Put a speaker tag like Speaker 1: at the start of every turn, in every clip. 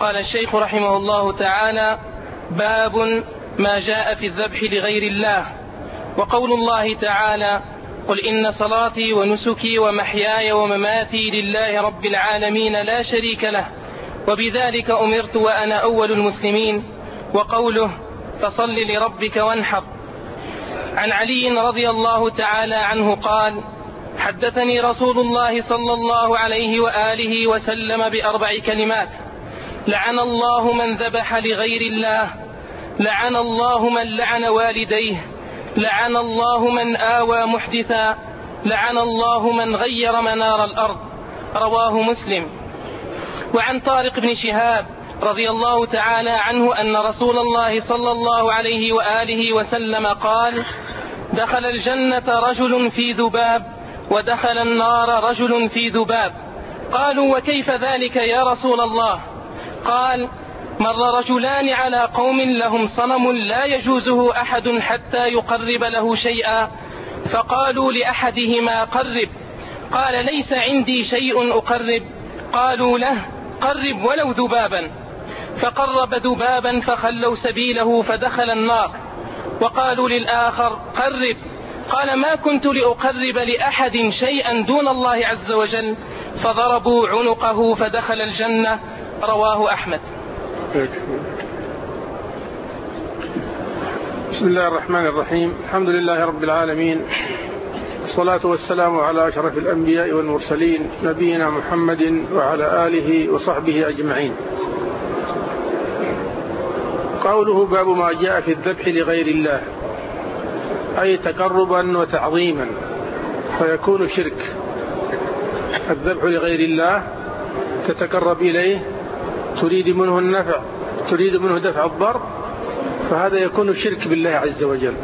Speaker 1: قال الشيخ رحمه الله تعالى: باب ما جاء في الذبح لغير الله. وقول الله تعالى: قل إن صلاتي ونسكي ومحياي ومماتي لله رب العالمين لا شريك له وبذلك أمرت وأنا أول المسلمين. وقوله: فصل لربك وانحر. عن علي رضي الله تعالى عنه قال: حدثني رسول الله صلى الله عليه وآله وسلم بأربع كلمات: لعن الله من ذبح لغير الله، لعن الله من لعن والديه، لعن الله من آوى محدثا، لعن الله من غير منار الأرض. رواه مسلم. وعن طارق بن شهاب رضي الله تعالى عنه أن رسول الله صلى الله عليه وآله وسلم قال: دخل الجنة رجل في ذباب ودخل النار رجل في ذباب. قالوا: وكيف ذلك يا رسول الله؟ قال: مر رجلان على قوم لهم صنم لا يجوزه أحد حتى يقرب له شيئا، فقالوا لأحدهما: قرب. قال: ليس عندي شيء أقرب. قالوا له: قرب ولو ذبابا. فقرب ذبابا فخلوا سبيله فدخل النار. وقالوا للآخر: قرب. قال: ما كنت لأقرب لأحد شيئا دون الله عز وجل. فضربوا عنقه فدخل الجنة. رواه أحمد.
Speaker 2: بسم الله الرحمن الرحيم. الحمد لله رب العالمين، والصلاة والسلام على أشرف الأنبياء والمرسلين نبينا محمد وعلى آله وصحبه أجمعين. قوله: باب ما جاء في الذبح لغير الله، أي تقربا وتعظيما فيكون شرك. الذبح لغير الله تتقرب إليه، تريد منه النفع، تريد منه دفع الضر، فهذا يكون شرك بالله عز وجل.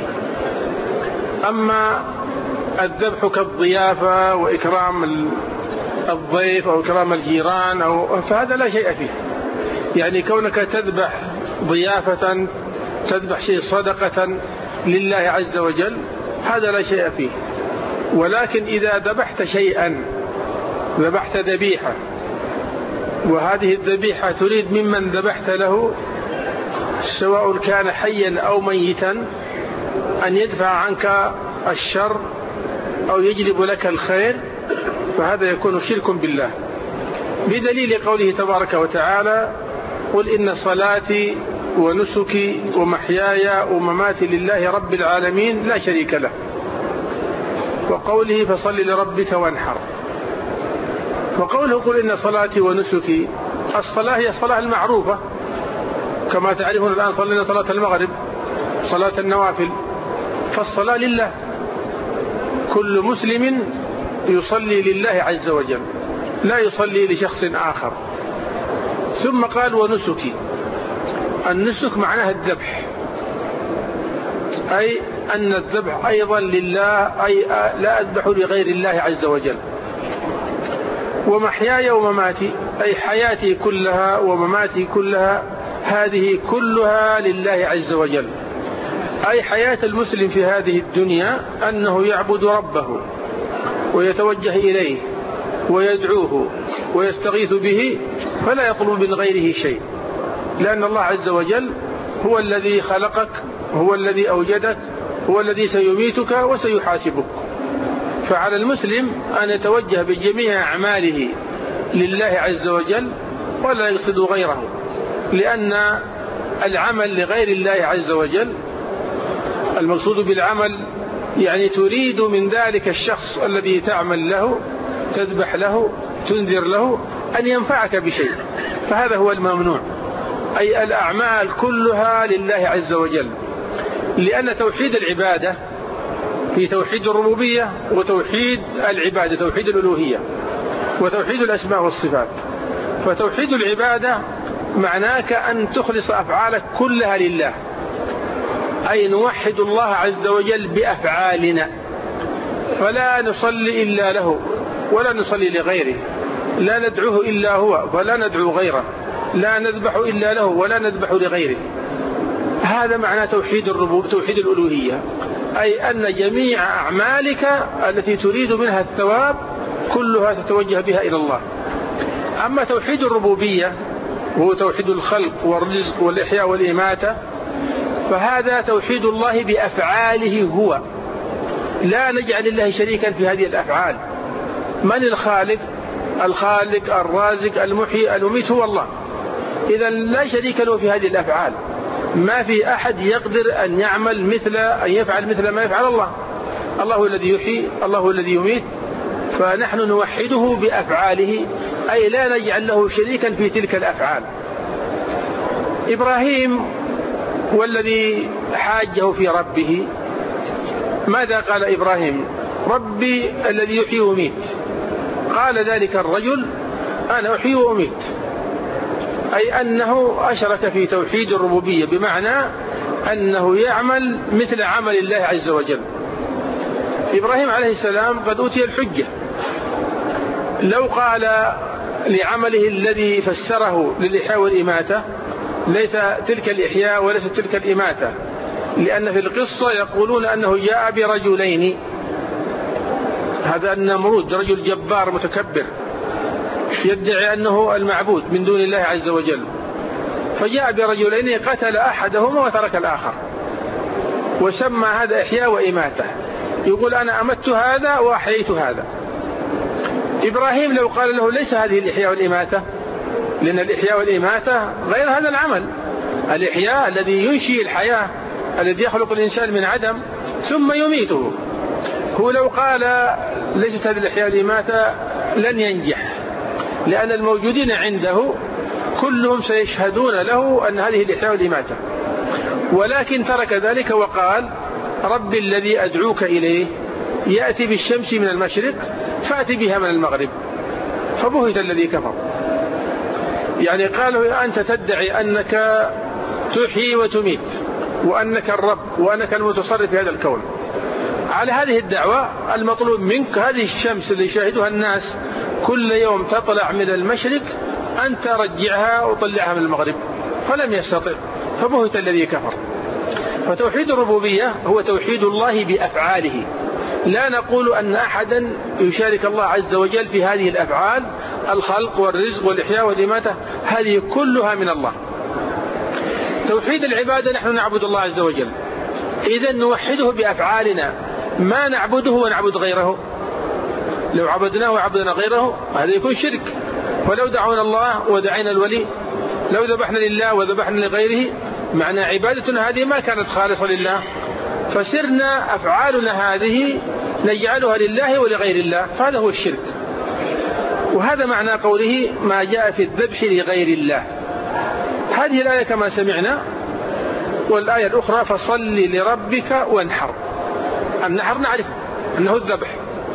Speaker 2: أما الذبح كالضيافة وإكرام الضيف أو إكرام الجيران فهذا لا شيء فيه. يعني كونك تذبح ضيافة، تذبح شيء صدقة لله عز وجل، هذا لا شيء فيه. ولكن إذا ذبحت شيئا، ذبحت ذبيحة، وهذه الذبيحة تريد ممن ذبحت له سواء كان حيا أو ميتا أن يدفع عنك الشر أو يجلب لك الخير، فهذا يكون شرك بالله، بدليل قوله تبارك وتعالى: قل إن صلاتي ونسكي ومحياي ومماتي لله رب العالمين لا شريك له. وقوله: فصل لربك وانحر. وقوله: قل إن صلاتي ونسكي، الصلاة هي الصلاة المعروفة كما تعرفون الآن، صلينا صلاة المغرب، صلاة النوافل، فالصلاة لله، كل مسلم يصلي لله عز وجل، لا يصلي لشخص آخر. ثم قال: ونسكي. النسك معناها الذبح، أي أن الذبح أيضا لله، أي لا أذبح لغير الله عز وجل. ومحياي ومماتي، أي حياتي كلها ومماتي كلها، هذه كلها لله عز وجل. أي حياة المسلم في هذه الدنيا أنه يعبد ربه ويتوجه إليه ويدعوه ويستغيث به، فلا يطلب من غيره شيء، لأن الله عز وجل هو الذي خلقك، هو الذي أوجدك، هو الذي سيميتك وسيحاسبك. فعلى المسلم أن يتوجه بجميع أعماله لله عز وجل ولا يقصد غيره، لأن العمل لغير الله عز وجل، المقصود بالعمل يعني تريد من ذلك الشخص الذي تعمل له، تذبح له، تنذر له، أن ينفعك بشيء، فهذا هو الممنوع. أي الأعمال كلها لله عز وجل، لأن توحيد العبادة في توحيد الربوبية وتوحيد العبادة، توحيد الألوهية وتوحيد الأسماء والصفات. فتوحيد العبادة معناك أن تخلص أفعالك كلها لله، أي نوحد الله عز وجل بأفعالنا، فلا نصلي إلا له ولا نصلي لغيره، لا ندعوه إلا هو ولا ندعو غيره، لا نذبح إلا له ولا نذبح لغيره. هذا معنى توحيد الربوبية، توحيد الألوهية، أي أن جميع أعمالك التي تريد منها الثواب كلها تتوجه بها إلى الله. أما توحيد الربوبية وهو توحيد الخلق والرزق والإحياء والإماتة، فهذا توحيد الله بأفعاله هو، لا نجعل الله شريكا في هذه الأفعال. من الخالق؟ الخالق الرازق المحيي المميت هو الله، إذا لا شريك له في هذه الأفعال. ما في أحد يقدر أن يفعل مثل ما يفعل الله. الله الذي يحيي، الله الذي يميت، فنحن نوحده بأفعاله، أي لا نجعل له شريكا في تلك الأفعال. إبراهيم والذي حاجه في ربه، ماذا قال إبراهيم؟ ربي الذي يحيي ويميت. قال ذلك الرجل أنا أحيي وأميت، أي أنه أشرك في توحيد الربوبية، بمعنى أنه يعمل مثل عمل الله عز وجل. إبراهيم عليه السلام قد أوتي الحجة، لو قال لعمله الذي فسره للإحياء والإماتة ليس تلك الإحياء وليس تلك الإماتة، لأن في القصة يقولون أنه جاء برجلين، هذا النمرود رجل جبار متكبر يدعي أنه المعبود من دون الله عز وجل، فجاء برجلين قتل أحدهما وترك الآخر، وسمى هذا إحياء وإماتة، يقول أنا أمت هذا وأحييت هذا. إبراهيم لو قال له ليس هذه الإحياء والإماتة، لأن الإحياء والإماتة غير هذا العمل. الإحياء الذي ينشئ الحياة، الذي يخلق الإنسان من عدم ثم يميته. هو لو قال ليست هذه الإحياء والإماتة لن ينجح، لأن الموجودين عنده كلهم سيشهدون له أن هذه الإحياء والإماتة، ولكن ترك ذلك وقال ربي الذي أدعوك إليه يأتي بالشمس من المشرق فأتي بها من المغرب، فبهت الذي كفر. يعني قالوا أنت تدعي أنك تحيي وتميت وأنك الرب وأنك المتصرف في هذا الكون. على هذه الدعوة المطلوب منك هذه الشمس اللي يشاهدها الناس كل يوم تطلع من المشرق أن ترجعها وطلعها من المغرب، فلم يستطع، فبهت الذي كفر. فتوحيد الربوبية هو توحيد الله بأفعاله، لا نقول أن أحدا يشارك الله عز وجل في هذه الأفعال، الخلق والرزق والإحياء والإماتة هذه كلها من الله. توحيد العبادة نحن نعبد الله عز وجل، إذا نوحده بأفعالنا، ما نعبده ونعبد غيره. لو عبدناه وعبدنا غيره هذا يكون شرك. ولو دعونا الله ودعينا الولي، لو ذبحنا لله وذبحنا لغيره، معنى عبادتنا هذه ما كانت خالصة لله، فسرنا أفعالنا هذه نجعلها لله ولغير الله، فهذا هو الشرك. وهذا معنى قوله ما جاء في الذبح لغير الله. هذه الآية كما سمعنا، والآية الأخرى فصل لربك وانحر. النحر نعرف أنه الذبح،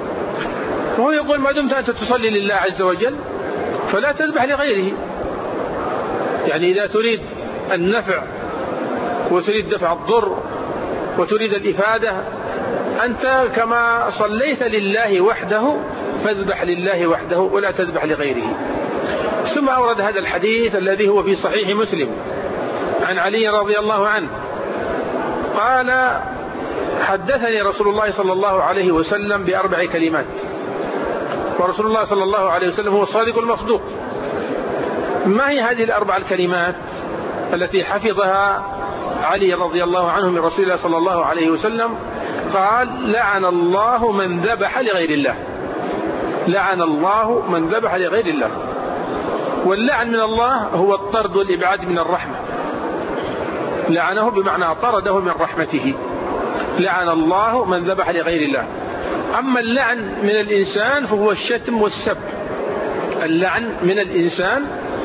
Speaker 2: وهو يقول ما دمت أنت تصلي لله عز وجل فلا تذبح لغيره. يعني إذا تريد النفع وتريد دفع الضر وتريد الإفادة، أنت كما صليت لله وحده فاذبح لله وحده ولا تذبح لغيره. ثم أورد هذا الحديث الذي هو في صحيح مسلم عن علي رضي الله عنه قال حدثني رسول الله صلى الله عليه وسلم ب4 كلمات، ورسول الله صلى الله عليه وسلم هو الصادق المصدوق. ما هي هذه ال4 الكلمات التي حفظها علي رضي الله عنه من رسول الله صلى الله عليه وسلم؟ قال لعن الله من ذبح لغير الله. لعن الله من ذبح لغير الله. واللعن من الله هو الطرد والإبعاد من الرحمة، لعنه بمعنى طرده من رحمته. لعن الله من ذبح لغير الله. أما اللعن من الإنسان فهو الشتم والسب. اللعن من الإنسان،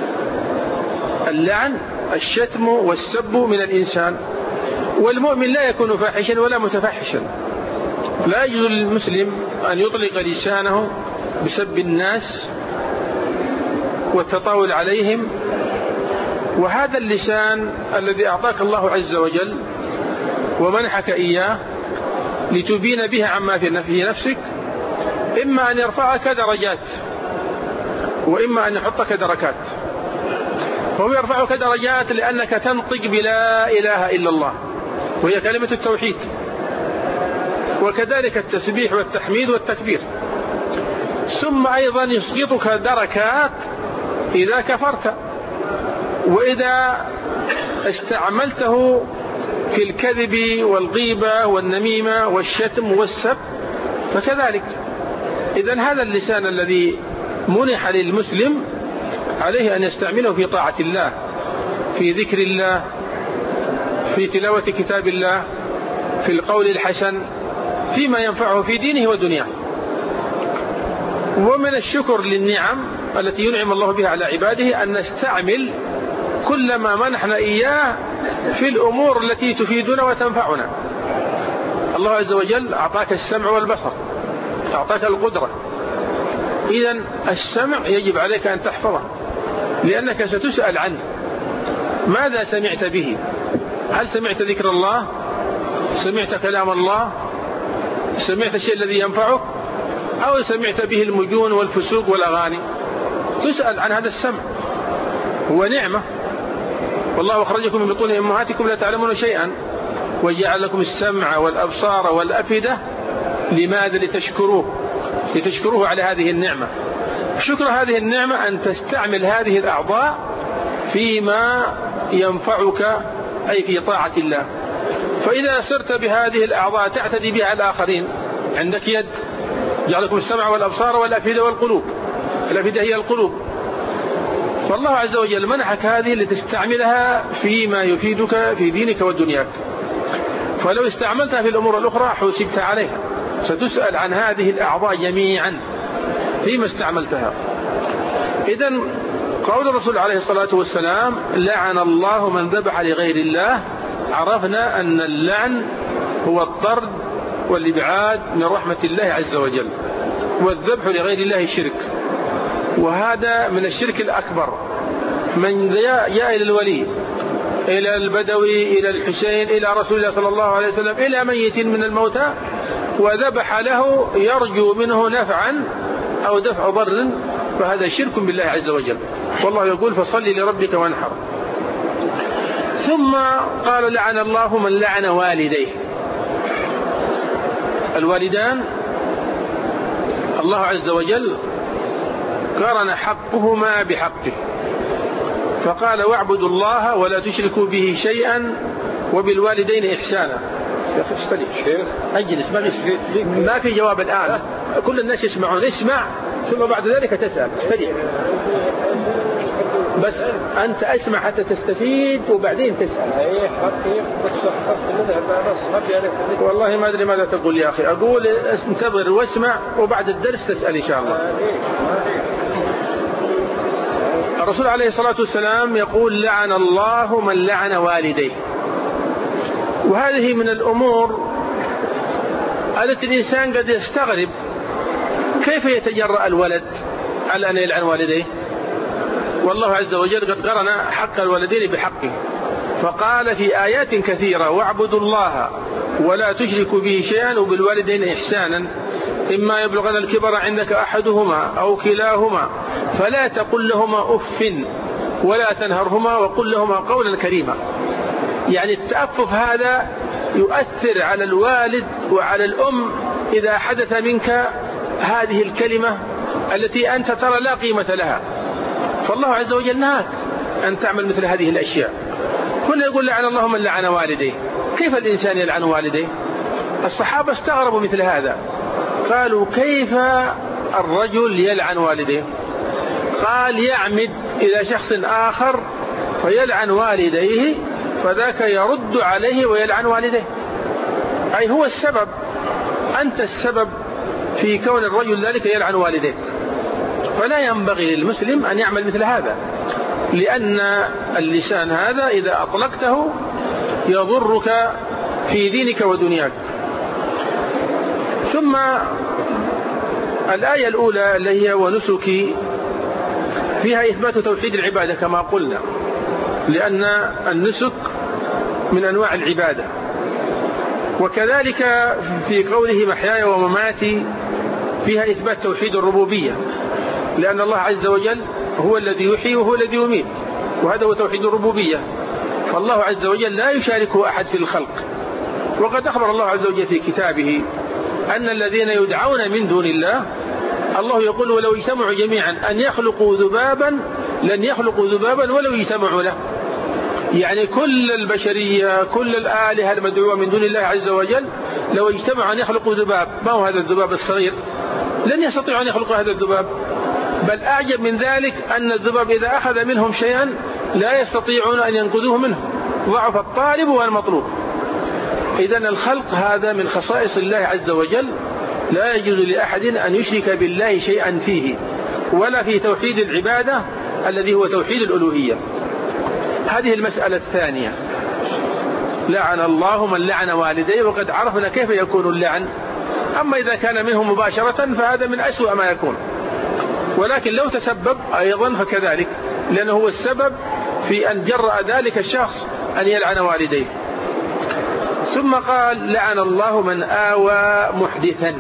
Speaker 2: اللعن الشتم والسب من الإنسان. والمؤمن لا يكون فاحشا ولا متفحشا، لا يجوز للمسلم أن يطلق لسانه بسب الناس والتطاول عليهم. وهذا اللسان الذي أعطاك الله عز وجل ومنحك إياه لتبين به عما في نفسك، إما أن يرفعك درجات وإما أن يحطك دركات. فهو يرفعك درجات لأنك تنطق بلا إله إلا الله وهي كلمة التوحيد، وكذلك التسبيح والتحميد والتكبير. ثم أيضا يسقطك دركات إذا كفرت، وإذا استعملته في الكذب والغيبة والنميمة والشتم والسب فكذلك. إذن هذا اللسان الذي منح للمسلم عليه أن يستعمله في طاعة الله، في ذكر الله، في تلاوة كتاب الله، في القول الحسن، فيما ينفعه في دينه ودنياه. ومن الشكر للنعم التي ينعم الله بها على عباده أن نستعمل كل ما منحنا إياه في الأمور التي تفيدنا وتنفعنا. الله عز وجل أعطاك السمع والبصر، أعطاك القدرة، إذن السمع يجب عليك أن تحفظه لأنك ستسأل عنه. ماذا سمعت به؟ هل سمعت ذكر الله؟ سمعت كلام الله؟ سمعت الشيء الذي ينفعك؟ أو سمعت به المجون والفسوق والأغاني؟ تسأل عن هذا السمع، هو نعمة، والله أخرجكم من بطون أمهاتكم لا تعلمون شيئا وجعل لكم السمع والأبصار والأفئدة. لماذا؟ لتشكروه على هذه النعمة. شكر هذه النعمة أن تستعمل هذه الأعضاء فيما ينفعك، أي في طاعة الله. فإذا سرت بهذه الأعضاء تعتدي بها الآخرين، عندك يد، جعلكم السمع والأبصار والأفئدة والقلوب. الأفئدة هي القلوب. فالله عز وجل منحك هذه لتستعملها فيما يفيدك في دينك ودنياك. فلو استعملتها في الأمور الأخرى حسبت عليها، ستسأل عن هذه الأعضاء جميعا فيما استعملتها. إذن قول الرسول عليه الصلاة والسلام لعن الله من ذبح لغير الله، عرفنا أن اللعن هو الطرد والإبعاد من رحمة الله عز وجل، والذبح لغير الله الشرك، وهذا من الشرك الأكبر. من جاء إلى الولي، إلى البدوي، إلى الحسين، إلى رسول الله صلى الله عليه وسلم، إلى ميت من الموتى وذبح له يرجو منه نفعا أو دفع ضر، فهذا شرك بالله عز وجل. والله يقول فصل لربك وانحر. ثم قال لعن الله من لعن والديه. الوالدان الله عز وجل قارن حقهما بحقه، فقال واعبدوا الله ولا تشركوا به شيئا وبالوالدين إحسانا. يا أخي استريح شيخ، أجلس، ما في جواب الآن، كل الناس يسمعون، اسمع ثم بعد ذلك تسأل. استريح بس، أنت اسمع حتى تستفيد وبعدين تسأل. والله ما أدري ماذا تقول يا أخي. أقول انتظر واسمع وبعد الدرس تسأل إن شاء الله. الرسول عليه الصلاة والسلام يقول لعن الله من لعن والديه. وهذه من الأمور التي الإنسان قد يستغرب كيف يتجرأ الولد على أن يلعن والديه، والله عز وجل قد قرن حق الولدين بحقه، فقال في آيات كثيرة واعبدوا الله ولا تشركوا به شيئا وبالوالدين إحسانا إما يبلغن الكبر عندك أحدهما أو كلاهما فلا تقل لهما أف ولا تنهرهما وقل لهما قولا كريما. يعني التأفف هذا يؤثر على الوالد وعلى الأم إذا حدث منك هذه الكلمة التي أنت ترى لا قيمة لها، فالله عز وجل نهاك أن تعمل مثل هذه الأشياء. كنا يقول لعن الله من لعن والديه. كيف الإنسان يلعن والديه؟ الصحابة استغربوا مثل هذا، قالوا كيف الرجل يلعن والديه؟ قال يعمد إلى شخص آخر فيلعن والديه فذاك يرد عليه ويلعن والديه، أي هو السبب، أنت السبب في كون الرجل ذلك يلعن والديه. فلا ينبغي للمسلم أن يعمل مثل هذا، لأن اللسان هذا إذا أطلقته يضرك في دينك ودنياك. ثم الآية الأولى اللي هي ونسكي فيها إثبات توحيد العبادة كما قلنا، لأن النسك من أنواع العبادة. وكذلك في قوله محياي ومماتي فيها إثبات توحيد الربوبية، لأن الله عز وجل هو الذي يحيي وهو الذي يميت، وهذا هو توحيد الربوبية. فالله عز وجل لا يشاركه أحد في الخلق. وقد أخبر الله عز وجل في كتابه أن الذين يدعون من دون الله، الله يقول ولو اجتمعوا جميعا أن يخلقوا ذبابا لن يخلقوا ذبابا ولو اجتمعوا له. يعني كل البشرية كل الآلهة المدعوة من دون الله عز وجل لو اجتمعوا أن يخلقوا ذباب، ما هو هذا الذباب الصغير، لن يستطيعوا أن يخلقوا هذا الذباب. بل أعجب من ذلك أن الذباب إذا أخذ منهم شيئا لا يستطيعون أن ينقذوه منه، ضعف الطالب والمطلوب. إذن الخلق هذا من خصائص الله عز وجل، لا يجوز لأحد أن يشرك بالله شيئا فيه، ولا في توحيد العبادة الذي هو توحيد الألوهية. هذه المسألة الثانية. لعن الله من لعن والديه، وقد عرفنا كيف يكون اللعن. أما إذا كان منه مباشرة فهذا من أسوأ ما يكون، ولكن لو تسبب أيضا فكذلك، لأنه هو السبب في أن جرأ ذلك الشخص أن يلعن والديه. ثم قال لعن الله من آوى محدثا.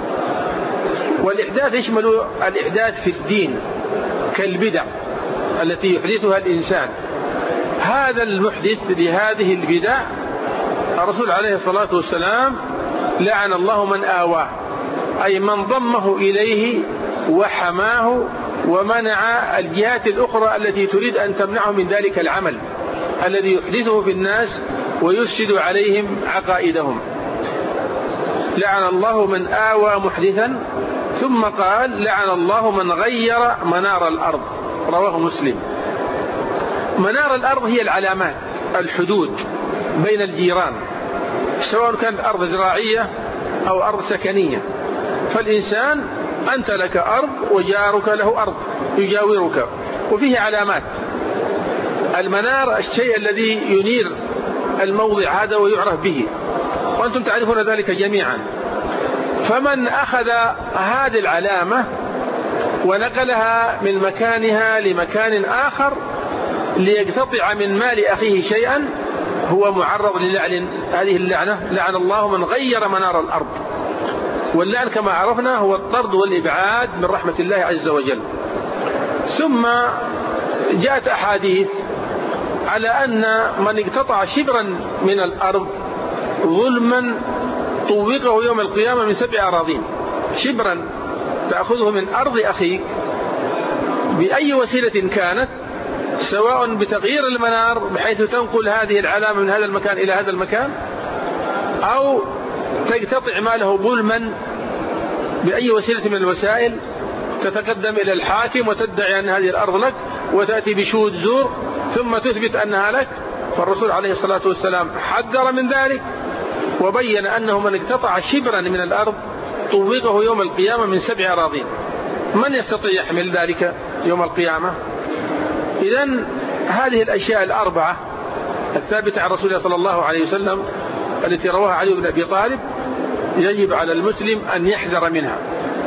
Speaker 2: والإحداث يشمل الإحداث في الدين كالبدع التي يحدثها الإنسان. هذا المحدث لهذه البدع الرسول عليه الصلاة والسلام لعن الله من آواه، أي من ضمه إليه وحماه ومنع الجهات الأخرى التي تريد أن تمنعه من ذلك العمل الذي يحدثه في الناس ويفسد عليهم عقائدهم. لعن الله من آوى محدثا. ثم قال لعن الله من غير منار الأرض، رواه مسلم. منار الأرض هي العلامات، الحدود بين الجيران، سواء كانت أرض زراعية أو أرض سكنية. فالإنسان أنت لك أرض وجارك له أرض يجاورك، وفيه علامات. المنار الشيء الذي ينير الموضع هذا ويعرف به، وأنتم تعرفون ذلك جميعا. فمن أخذ هذه العلامة ونقلها من مكانها لمكان آخر ليقتطع من مال أخيه شيئا هو معرض للعن. هذه اللعنة لعن الله من غير منار الأرض. واللعن كما عرفنا هو الطرد والإبعاد من رحمة الله عز وجل. ثم جاءت أحاديث على أن من اقتطع شبرا من الأرض ظلما طوقه يوم القيامة من 7 أراضين. شبرا تأخذه من أرض أخيك بأي وسيلة كانت، سواء بتغيير المنار بحيث تنقل هذه العلامة من هذا المكان إلى هذا المكان، أو تقتطع ماله ظلما بأي وسيلة من الوسائل، تتقدم إلى الحاكم وتدعي أن هذه الأرض لك وتأتي بشهود زور ثم تثبت أنها لك. فالرسول عليه الصلاة والسلام حذر من ذلك وبين أنه من اقتطع شبرا من الأرض طوقه يوم القيامة من 7 أراضين. من يستطيع يحمل ذلك يوم القيامة؟ إذن هذه الأشياء الأربعة الثابتة عن رسول الله صلى الله عليه وسلم التي رواها علي بن أبي طالب يجب على المسلم أن يحذر منها.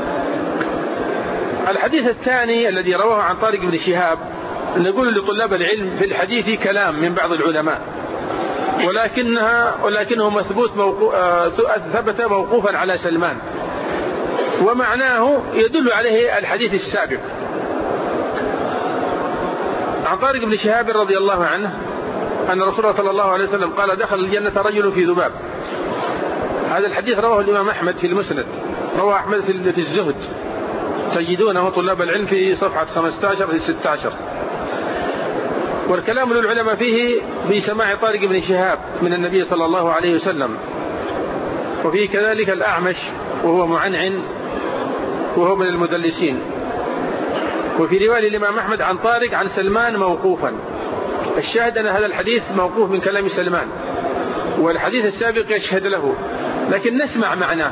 Speaker 2: الحديث الثاني الذي رواه عن طارق بن شهاب، نقول لطلاب العلم في الحديث كلام من بعض العلماء، ولكنه ثبت موقوفا على سلمان، ومعناه يدل عليه الحديث السابق. عن طارق بن شهاب رضي الله عنه أن رسول الله صلى الله عليه وسلم قال دخل الجنة رجل في ذباب. هذا الحديث رواه الإمام أحمد في المسند، رواه أحمد في الزهد، تجدونه طلاب العلم في صفحة 15 في 16. والكلام للعلماء فيه بسماع طارق بن شهاب من النبي صلى الله عليه وسلم، وفيه كذلك الأعمش وهو معنعن وهو من المدلسين. وفي رواية الإمام أحمد عن طارق عن سلمان موقوفا. الشاهد أن هذا الحديث موقوف من كلام سلمان، والحديث السابق يشهد له، لكن نسمع معناه.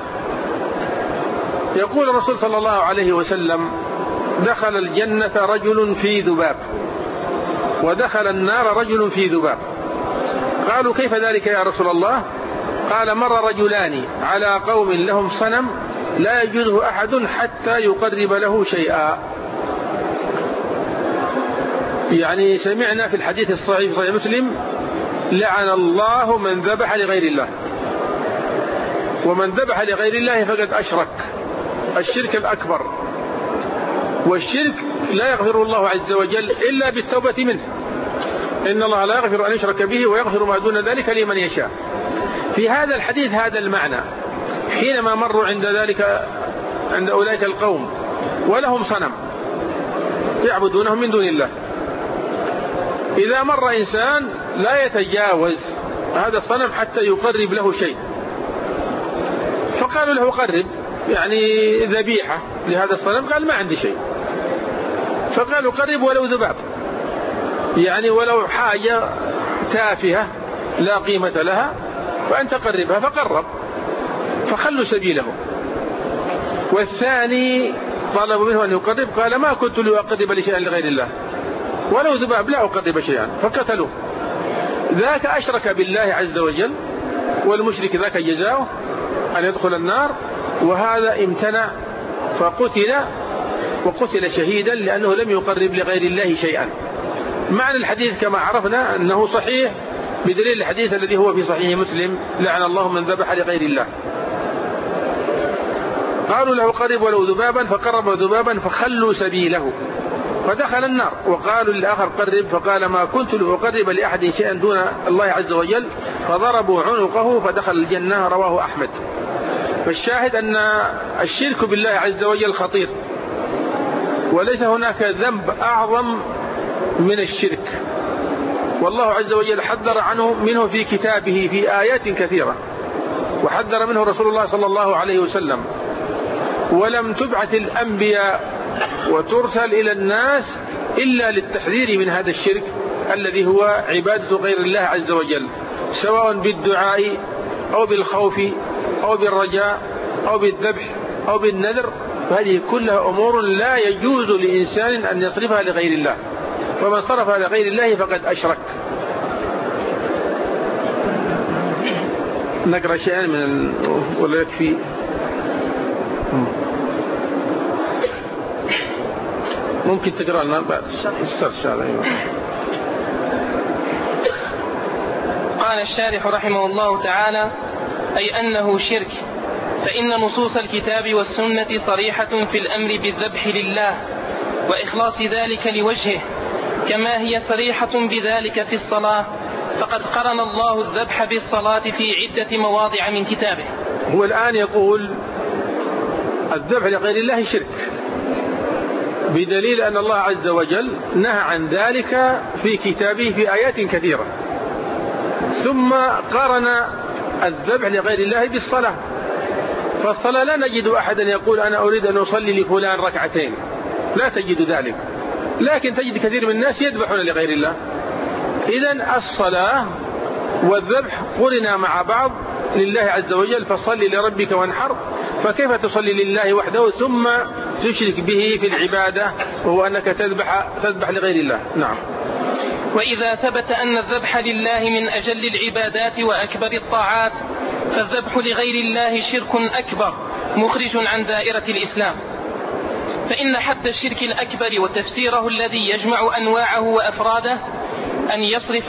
Speaker 2: يقول الرسول صلى الله عليه وسلم دخل الجنة رجل في ذباب ودخل النار رجل في ذباب. قالوا كيف ذلك يا رسول الله؟ قال مر رجلان على قوم لهم صنم لا يجوزه أحد حتى يقرب له شيئا. يعني سمعنا في الحديث الصحيح صحيح مسلم لعن الله من ذبح لغير الله، ومن ذبح لغير الله فقد أشرك الشرك الأكبر. والشرك لا يغفر الله عز وجل إلا بالتوبة منه، إن الله لا يغفر أن يشرك به ويغفر ما دون ذلك لمن يشاء. في هذا الحديث هذا المعنى، حينما مروا عند أولئك القوم ولهم صنم يعبدونهم من دون الله، إذا مر إنسان لا يتجاوز هذا الصنم حتى يقرب له شيء، فقالوا له قرب يعني ذبيحة لهذا الصنم، قال ما عندي شيء. فقالوا قرب ولو ذباب، يعني ولو حاجة تافهة لا قيمة لها فأنت قربها، فقرب، فخلوا سبيله. والثاني طلبوا منه أن يقرب، قال ما كنت لأقرب لشيء لغير الله، ولو ذباب لا أقرب شيئا، فقتلوه. ذاك أشرك بالله عز وجل، والمشرك ذاك جزاؤه أن يدخل النار، وهذا امتنع فقتل، وقتل شهيدا لأنه لم يقرب لغير الله شيئا. معنى الحديث كما عرفنا أنه صحيح بدليل الحديث الذي هو في صحيح مسلم: لعن الله من ذبح لغير الله. قالوا له قرب ولو ذبابا، فقرب ذبابا فخلوا سبيله فدخل النار. وقالوا للآخر قرب، فقال ما كنت لأقرب لأحد شيئا دون الله عز وجل، فضربوا عنقه فدخل الجنة. رواه أحمد. فالشاهد أن الشرك بالله عز وجل خطير، وليس هناك ذنب أعظم من الشرك، والله عز وجل حذر منه في كتابه في آيات كثيرة، وحذر منه رسول الله صلى الله عليه وسلم. ولم تبعث الأنبياء وترسل إلى الناس إلا للتحذير من هذا الشرك الذي هو عبادة غير الله عز وجل، سواء بالدعاء أو بالخوف أو بالرجاء أو بالذبح أو بالنذر، فهذه كلها أمور لا يجوز لإنسان أن يصرفها لغير الله، ومن صرفها لغير الله فقد أشرك. نقرأ شيئا ولا يكفي؟ ممكن تقرأ لنا بعد السرش على.
Speaker 1: قال الشارح رحمه الله تعالى: أي أنه شرك، فإن نصوص الكتاب والسنة صريحة في الأمر بالذبح لله وإخلاص ذلك لوجهه، كما هي صريحة بذلك في الصلاة، فقد قرن الله الذبح بالصلاة في عدة مواضع من كتابه.
Speaker 2: هو الآن يقول الذبح لغير الله شرك، بدليل أن الله عز وجل نهى عن ذلك في كتابه في آيات كثيرة، ثم قارن الذبح لغير الله بالصلاة. فالصلاة لا نجد أحدا يقول أنا أريد أن أصلي لفلان ركعتين، لا تجد ذلك، لكن تجد كثير من الناس يذبحون لغير الله. إذن الصلاة والذبح قرنا مع بعض لله عز وجل، فصل لربك وانحر، فكيف تصلي لله وحده ثم تشرك به في العبادة وهو أنك تذبح لغير الله؟ نعم.
Speaker 1: وإذا ثبت أن الذبح لله من أجل العبادات وأكبر الطاعات، فالذبح لغير الله شرك أكبر مخرج عن دائرة الإسلام. فإن حد الشرك الأكبر وتفسيره الذي يجمع أنواعه وأفراده أن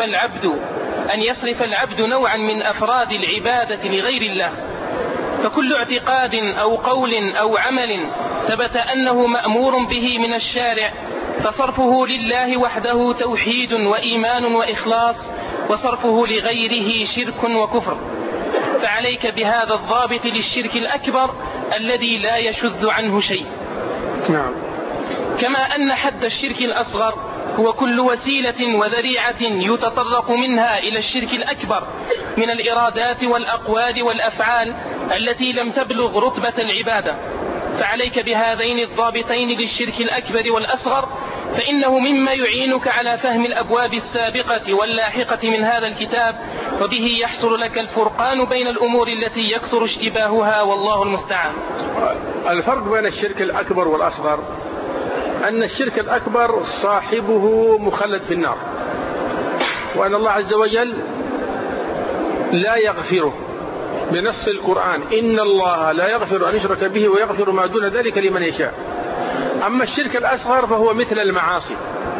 Speaker 1: يصرف العبد نوعا من أفراد العبادة لغير الله، فكل اعتقاد أو قول أو عمل ثبت أنه مأمور به من الشارع فصرفه لله وحده توحيد وإيمان وإخلاص، وصرفه لغيره شرك وكفر. فعليك بهذا الضابط للشرك الأكبر الذي لا يشذ عنه شيء.
Speaker 2: نعم.
Speaker 1: كما أن حد الشرك الأصغر هو كل وسيلة وذريعة يتطرق منها إلى الشرك الأكبر من الإرادات والأقوال والأفعال التي لم تبلغ رتبة العبادة. فعليك بهذين الضابطين للشرك الأكبر والأصغر، فإنه مما يعينك على فهم الأبواب السابقة واللاحقة من هذا الكتاب، وبه يحصل لك الفرقان بين الأمور التي يكثر اشتباهها، والله المستعان.
Speaker 2: الفرق بين الشرك الأكبر والأصغر أن الشرك الأكبر صاحبه مخلد في النار، وأن الله عز وجل لا يغفره بنص القرآن: إن الله لا يغفر أن يشرك به ويغفر ما دون ذلك لمن يشاء. أما الشرك الأصغر فهو مثل المعاصي،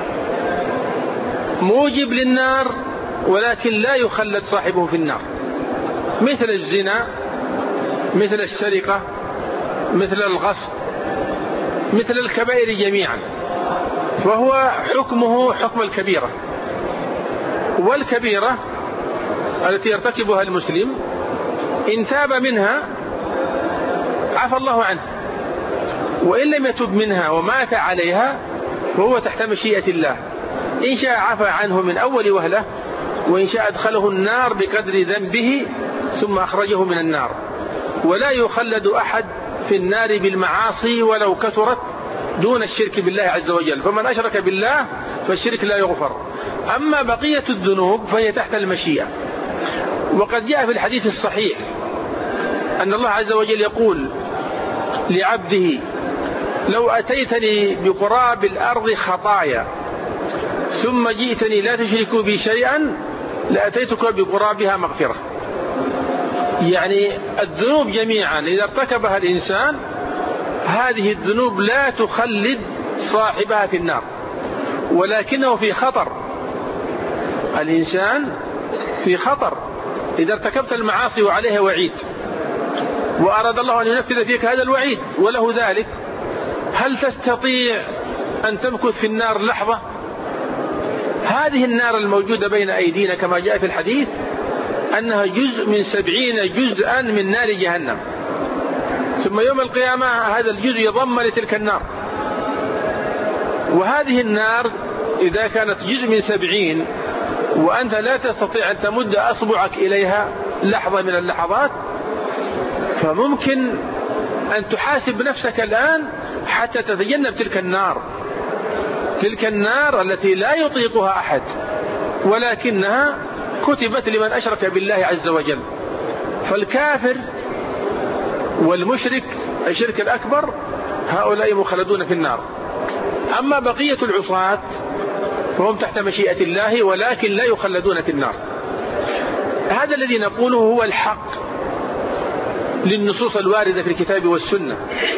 Speaker 2: موجب للنار ولكن لا يخلد صاحبه في النار، مثل الزنا، مثل السرقة، مثل الغصب، مثل الكبائر جميعا، فهو حكمه حكم الكبيرة. والكبيرة التي يرتكبها المسلم إن تاب منها عفى الله عنه، وإن لم يتب منها ومات عليها فهو تحت مشيئة الله. إن شاء عفى عنه من أول وهلة، وإن شاء أدخله النار بقدر ذنبه ثم أخرجه من النار. ولا يخلد أحد في النار بالمعاصي ولو كثرت دون الشرك بالله عز وجل، فمن أشرك بالله فالشرك لا يغفر. أما بقية الذنوب فهي تحت المشيئة. وقد جاء في الحديث الصحيح أن الله عز وجل يقول لعبده: لو أتيتني بقراب الأرض خطايا ثم جئتني لا تشرك بي شيئا لأتيتك بقرابها مغفرة. يعني الذنوب جميعا إذا ارتكبها الإنسان هذه الذنوب لا تخلد صاحبها في النار، ولكنه في خطر. الإنسان في خطر إذا ارتكبت المعاصي وعليها وعيد، وأراد الله أن ينفذ فيك هذا الوعيد وله ذلك، هل تستطيع أن تمكث في النار لحظة؟ هذه النار الموجودة بين أيدينا كما جاء في الحديث أنها جزء من 70 جزءا من نار جهنم، ثم يوم القيامة هذا الجزء يضم لتلك النار. وهذه النار إذا كانت جزء من 70 وأنت لا تستطيع أن تمد أصبعك إليها لحظة من اللحظات، فممكن أن تحاسب نفسك الآن حتى تتجنب تلك النار، تلك النار التي لا يطيقها أحد، ولكنها كتبت لمن أشرك بالله عز وجل. فالكافر والمشرك الشرك الأكبر هؤلاء مخلدون في النار. أما بقية العصاة فهم تحت مشيئة الله ولكن لا يخلدون في النار. هذا الذي نقوله هو الحق للنصوص الواردة في الكتاب والسنة،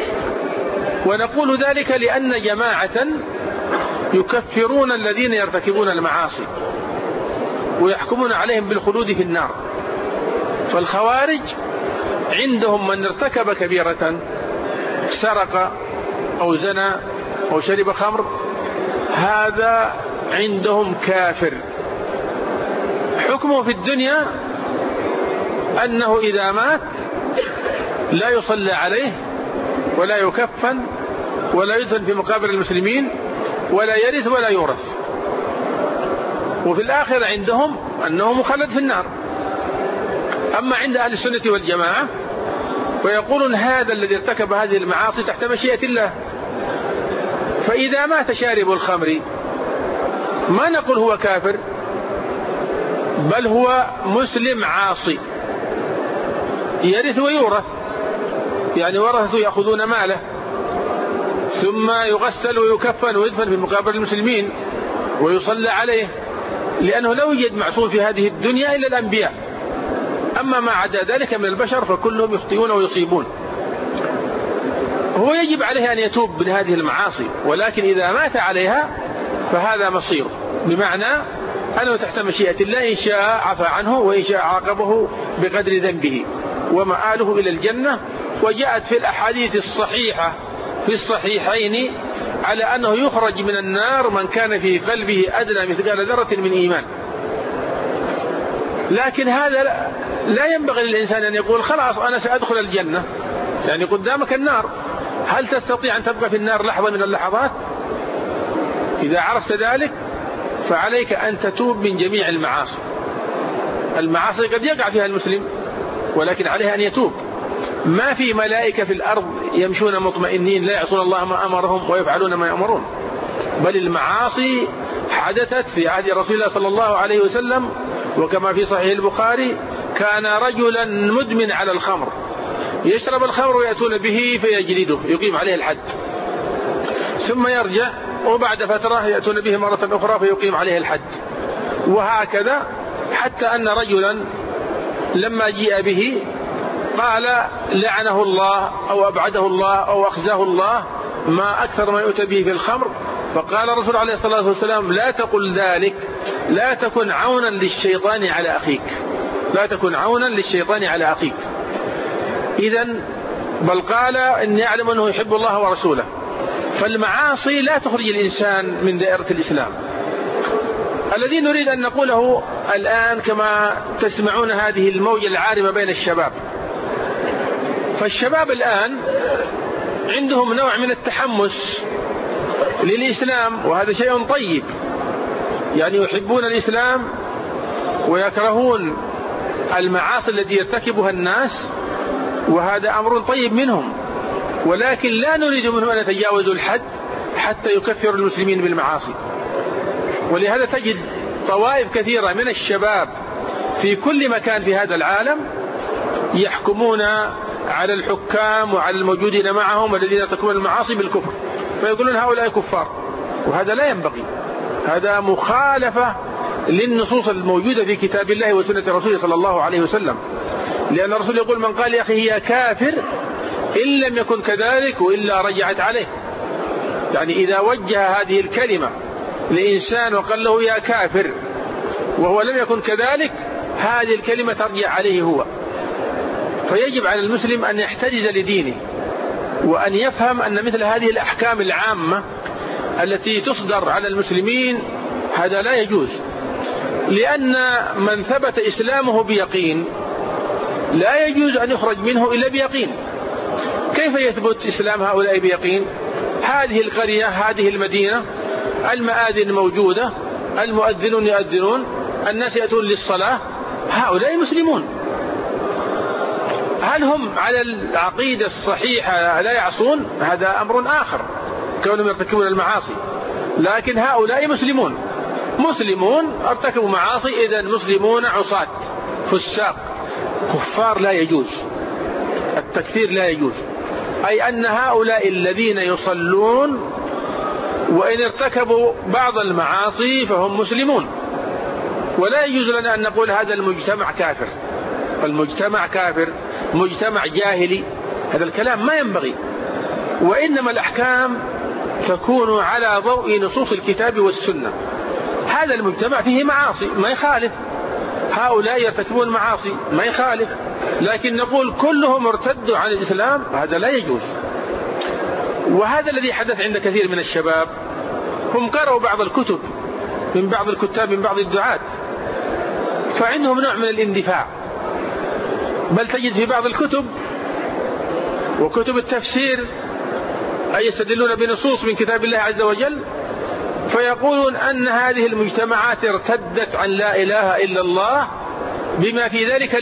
Speaker 2: ونقول ذلك لأن جماعة يكفرون الذين يرتكبون المعاصي ويحكمون عليهم بالخلود في النار. فالخوارج عندهم من ارتكب كبيرة، سرق أو زنى أو شرب خمر، هذا عندهم كافر، حكمه في الدنيا أنه إذا مات لا يصلى عليه ولا يكفن ولا يدفن في مقابر المسلمين ولا يرث ولا يورث. وفي الآخرة عندهم أنه مخلد في النار. أما عند أهل السنة والجماعة ويقولون هذا الذي ارتكب هذه المعاصي تحت مشيئة الله، فإذا مات شارب الخمر ما نقول هو كافر، بل هو مسلم عاصي يرث ويورث، يعني ورثته يأخذون ماله ثم يغسل ويكفن ويدفن في مقابر المسلمين ويصلى عليه، لأنه لا يوجد معصوم في هذه الدنيا إلا الأنبياء. أما ما عدا ذلك من البشر فكلهم يخطئون ويصيبون. هو يجب عليه أن يتوب من هذه المعاصي، ولكن إذا مات عليها فهذا مصير، بمعنى أنه تحت مشيئة الله، إن شاء عفى عنه وإن شاء عاقبه بقدر ذنبه ومآله إلى الجنة. وجاءت في الأحاديث الصحيحة في الصحيحين على أنه يخرج من النار من كان في قلبه أدنى مثقال ذرة من إيمان. لكن هذا لا ينبغي للإنسان أن يقول خلاص أنا سأدخل الجنة، يعني قدامك النار، هل تستطيع أن تبقى في النار لحظة من اللحظات؟ إذا عرفت ذلك فعليك أن تتوب من جميع المعاصي. المعاصي قد يقع فيها المسلم ولكن عليه أن يتوب. ما في ملائكة في الأرض يمشون مطمئنين لا يعصون الله ما أمرهم ويفعلون ما يأمرون، بل المعاصي حدثت في عهد رسول الله صلى الله عليه وسلم. وكما في صحيح البخاري كان رجلا مدمن على الخمر يشرب الخمر ويأتون به فيجلده يقيم عليه الحد، ثم يرجع وبعد فترة يأتون به مرة أخرى فيقيم عليه الحد، وهكذا حتى أن رجلا لما جيء به قال لعنه الله أو أبعده الله أو أخزاه الله ما أكثر ما يؤتى به في الخمر. فقال الرسول عليه الصلاة والسلام لا تقل ذلك، لا تكن عونا للشيطان على أخيك، لا تكن عونا للشيطان على أخيك. إذن بل قال إن يعلم أنه يحب الله ورسوله. فالمعاصي لا تخرج الإنسان من دائرة الإسلام. الذي نريد أن نقوله الآن كما تسمعون هذه الموجة العارمة بين الشباب، فالشباب الآن عندهم نوع من التحمس للإسلام وهذا شيء طيب، يعني يحبون الإسلام ويكرهون المعاصي التي يرتكبها الناس، وهذا أمر طيب منهم، ولكن لا نريد منهم أن يتجاوزوا الحد حتى يكفروا المسلمين بالمعاصي. ولهذا تجد طوائف كثيرة من الشباب في كل مكان في هذا العالم يحكمون على الحكام وعلى الموجودين معهم الذين يرتكبون المعاصي بالكفر، فيقولون هؤلاء كفار، وهذا لا ينبغي. هذا مخالفة للنصوص الموجودة في كتاب الله وسنة رسوله صلى الله عليه وسلم، لأن الرسول يقول من قال يا أخي هي كافر إن لم يكن كذلك وإلا رجعت عليه. يعني إذا وجه هذه الكلمة لإنسان وقال له يا كافر وهو لم يكن كذلك، هذه الكلمة ترجع عليه هو. فيجب على المسلم أن يحتجز لدينه، وأن يفهم أن مثل هذه الأحكام العامة التي تصدر على المسلمين هذا لا يجوز، لأن من ثبت إسلامه بيقين لا يجوز أن يخرج منه إلا بيقين. كيف يثبت إسلام هؤلاء بيقين؟ هذه القرية، هذه المدينة، المآذن موجودة، المؤذنون يؤذنون، الناس يأتون للصلاة، هؤلاء مسلمون. هل هم على العقيدة الصحيحة لا يعصون؟ هذا أمر آخر، كونهم يرتكبون المعاصي، لكن هؤلاء مسلمون ارتكبوا معاصي، إذن مسلمون عصاة فساق كفار، لا يجوز التكفير، لا يجوز. أي أن هؤلاء الذين يصلون وإن ارتكبوا بعض المعاصي فهم مسلمون، ولا يجوز لنا أن نقول هذا المجتمع كافر، المجتمع كافر، مجتمع جاهلي، هذا الكلام ما ينبغي. وإنما الأحكام تكون على ضوء نصوص الكتاب والسنة. هذا المجتمع فيه معاصي ما يخالف، هؤلاء يرتكبون معاصي ما يخالف، لكن نقول كلهم ارتدوا عن الإسلام، هذا لا يجوز. وهذا الذي حدث عند كثير من الشباب، هم قرأوا بعض الكتب من بعض الكتاب من بعض الدعاة، فعندهم نوع من الاندفاع، بل تجد في بعض الكتب وكتب التفسير أي يستدلون بنصوص من كتاب الله عز وجل، فيقولون أن هذه المجتمعات ارتدت عن لا إله إلا الله، بما في ذلك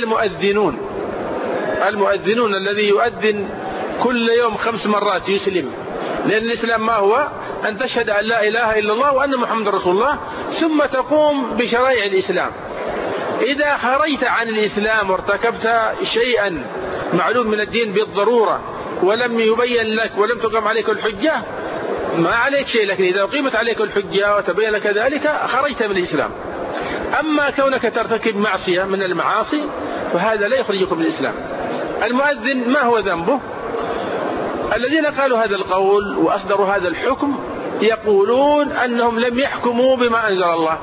Speaker 2: المؤذنون الذي يؤذن كل يوم 5 مرات يسلم، لأن الإسلام ما هو؟ أن تشهد أن لا إله إلا الله وأن محمد رسول الله، ثم تقوم بشرائع الإسلام. إذا خرجت عن الإسلام وارتكبت شيئا معلوم من الدين بالضرورة ولم يبين لك ولم تقم عليك الحجة، ما عليك شيء، لكن إذا قيمت عليك الحجة وتبين لك ذلك خرجت من الإسلام. أما كونك ترتكب معصية من المعاصي فهذا لا يخرجك من الإسلام. المؤذن ما هو ذنبه؟ الذين قالوا هذا القول وأصدروا هذا الحكم يقولون أنهم لم يحكموا بما أنزل الله،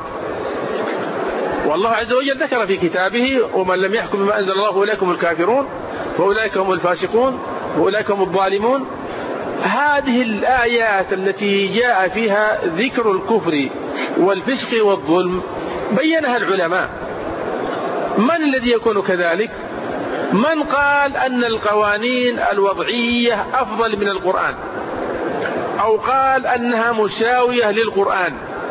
Speaker 2: والله عز وجل ذكر في كتابه ومن لم يحكم بما أنزل الله فأولئك هم الكافرون وأولئك هم الفاسقون وأولئك هم الظالمون. هذه الآيات التي جاء فيها ذكر الكفر والفسق والظلم بينها العلماء. من الذي يكون كذلك؟ من قال أن القوانين الوضعية أفضل من القرآن، أو قال أنها مساوية للقرآن،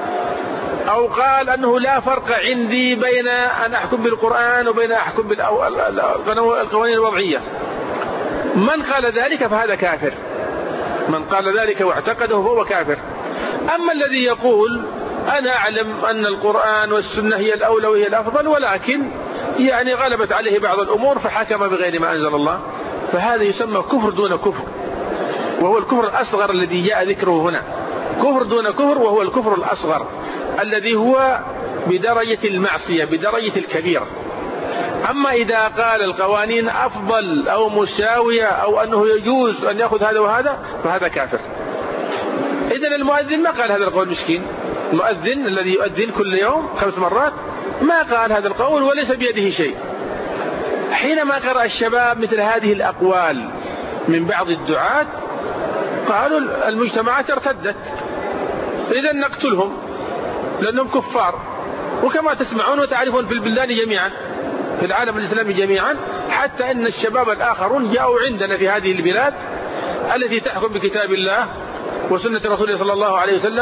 Speaker 2: أو قال أنه لا فرق عندي بين أن أحكم بالقرآن وبين أن أحكم بالقوانين الوضعية. من قال ذلك فهذا كافر، من قال ذلك واعتقده فهو كافر. أما الذي يقول أنا أعلم أن القرآن والسنة هي الأولى وهي الأفضل، ولكن يعني غلبت عليه بعض الأمور فحكم بغير ما أنزل الله، فهذا يسمى كفر دون كفر، وهو الكفر الأصغر الذي جاء ذكره هنا. كفر دون كفر، وهو الكفر الأصغر الذي هو بدرجة المعصية، بدرجة الكبيرة. أما إذا قال القوانين أفضل أو مساوية أو أنه يجوز أن يأخذ هذا وهذا فهذا كافر. إذن المؤذن ما قال هذا القول مسكين، المؤذن الذي يؤذن كل يوم 5 مرات ما قال هذا القول وليس بيده شيء. حينما قرأ الشباب مثل هذه الأقوال من بعض الدعاة قالوا المجتمعات ارتدت، إذن نقتلهم لأنهم كفار. وكما تسمعون وتعرفون في البلدان جميعا، في العالم الإسلامي جميعا، حتى أن الشباب الآخرون جاءوا عندنا في هذه البلاد التي تحكم بكتاب الله وسنة رسوله صلى الله عليه وسلم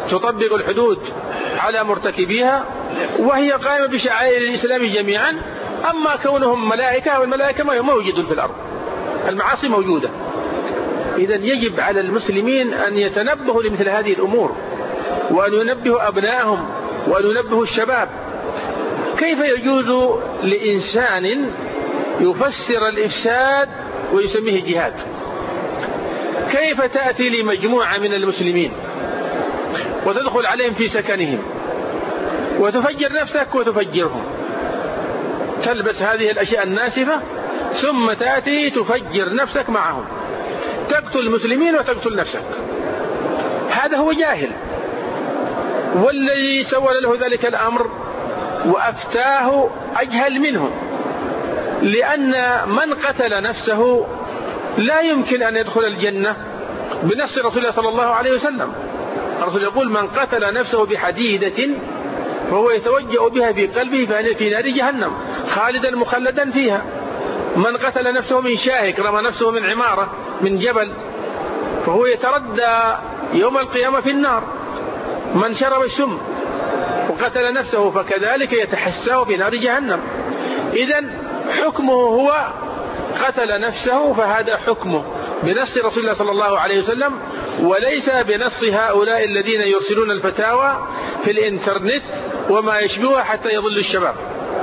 Speaker 2: تطبق الحدود على مرتكبيها وهي قائمة بشعائر الإسلام جميعا. أما كونهم ملائكة، والملائكة ما موجودون في الأرض، المعاصي موجودة. إذن يجب على المسلمين أن يتنبهوا لمثل هذه الأمور، وأن ينبهوا أبنائهم، وأن ينبهوا الشباب. كيف يجوز لإنسان يفسر الإفساد ويسميه جهاد؟ كيف تأتي لمجموعة من المسلمين وتدخل عليهم في سكنهم وتفجر نفسك وتفجرهم، تلبس هذه الأشياء الناسفة ثم تأتي تفجر نفسك معهم، تقتل المسلمين وتقتل نفسك؟ هذا هو جاهل. والذي سول له ذلك الأمر وأفتاه أجهل منه، لأن من قتل نفسه لا يمكن أن يدخل الجنة بنص رسول الله صلى الله عليه وسلم. الرسول يقول: من قتل نفسه بحديدة فهو يتوجأ بها في قلبه فهي في نار جهنم خالدا مخلدا فيها. من قتل نفسه من شاهق، رمى نفسه من عمارة من جبل، فهو يتردى يوم القيامة في النار. من شرب السم وقتل نفسه فكذلك يتحساه في نار جهنم. إذن حكمه هو قتل نفسه، فهذا حكمه بنص رسول الله صلى الله عليه وسلم، وليس بنص هؤلاء الذين يرسلون الفتاوى في الإنترنت وما يشبهها حتى يضل الشباب.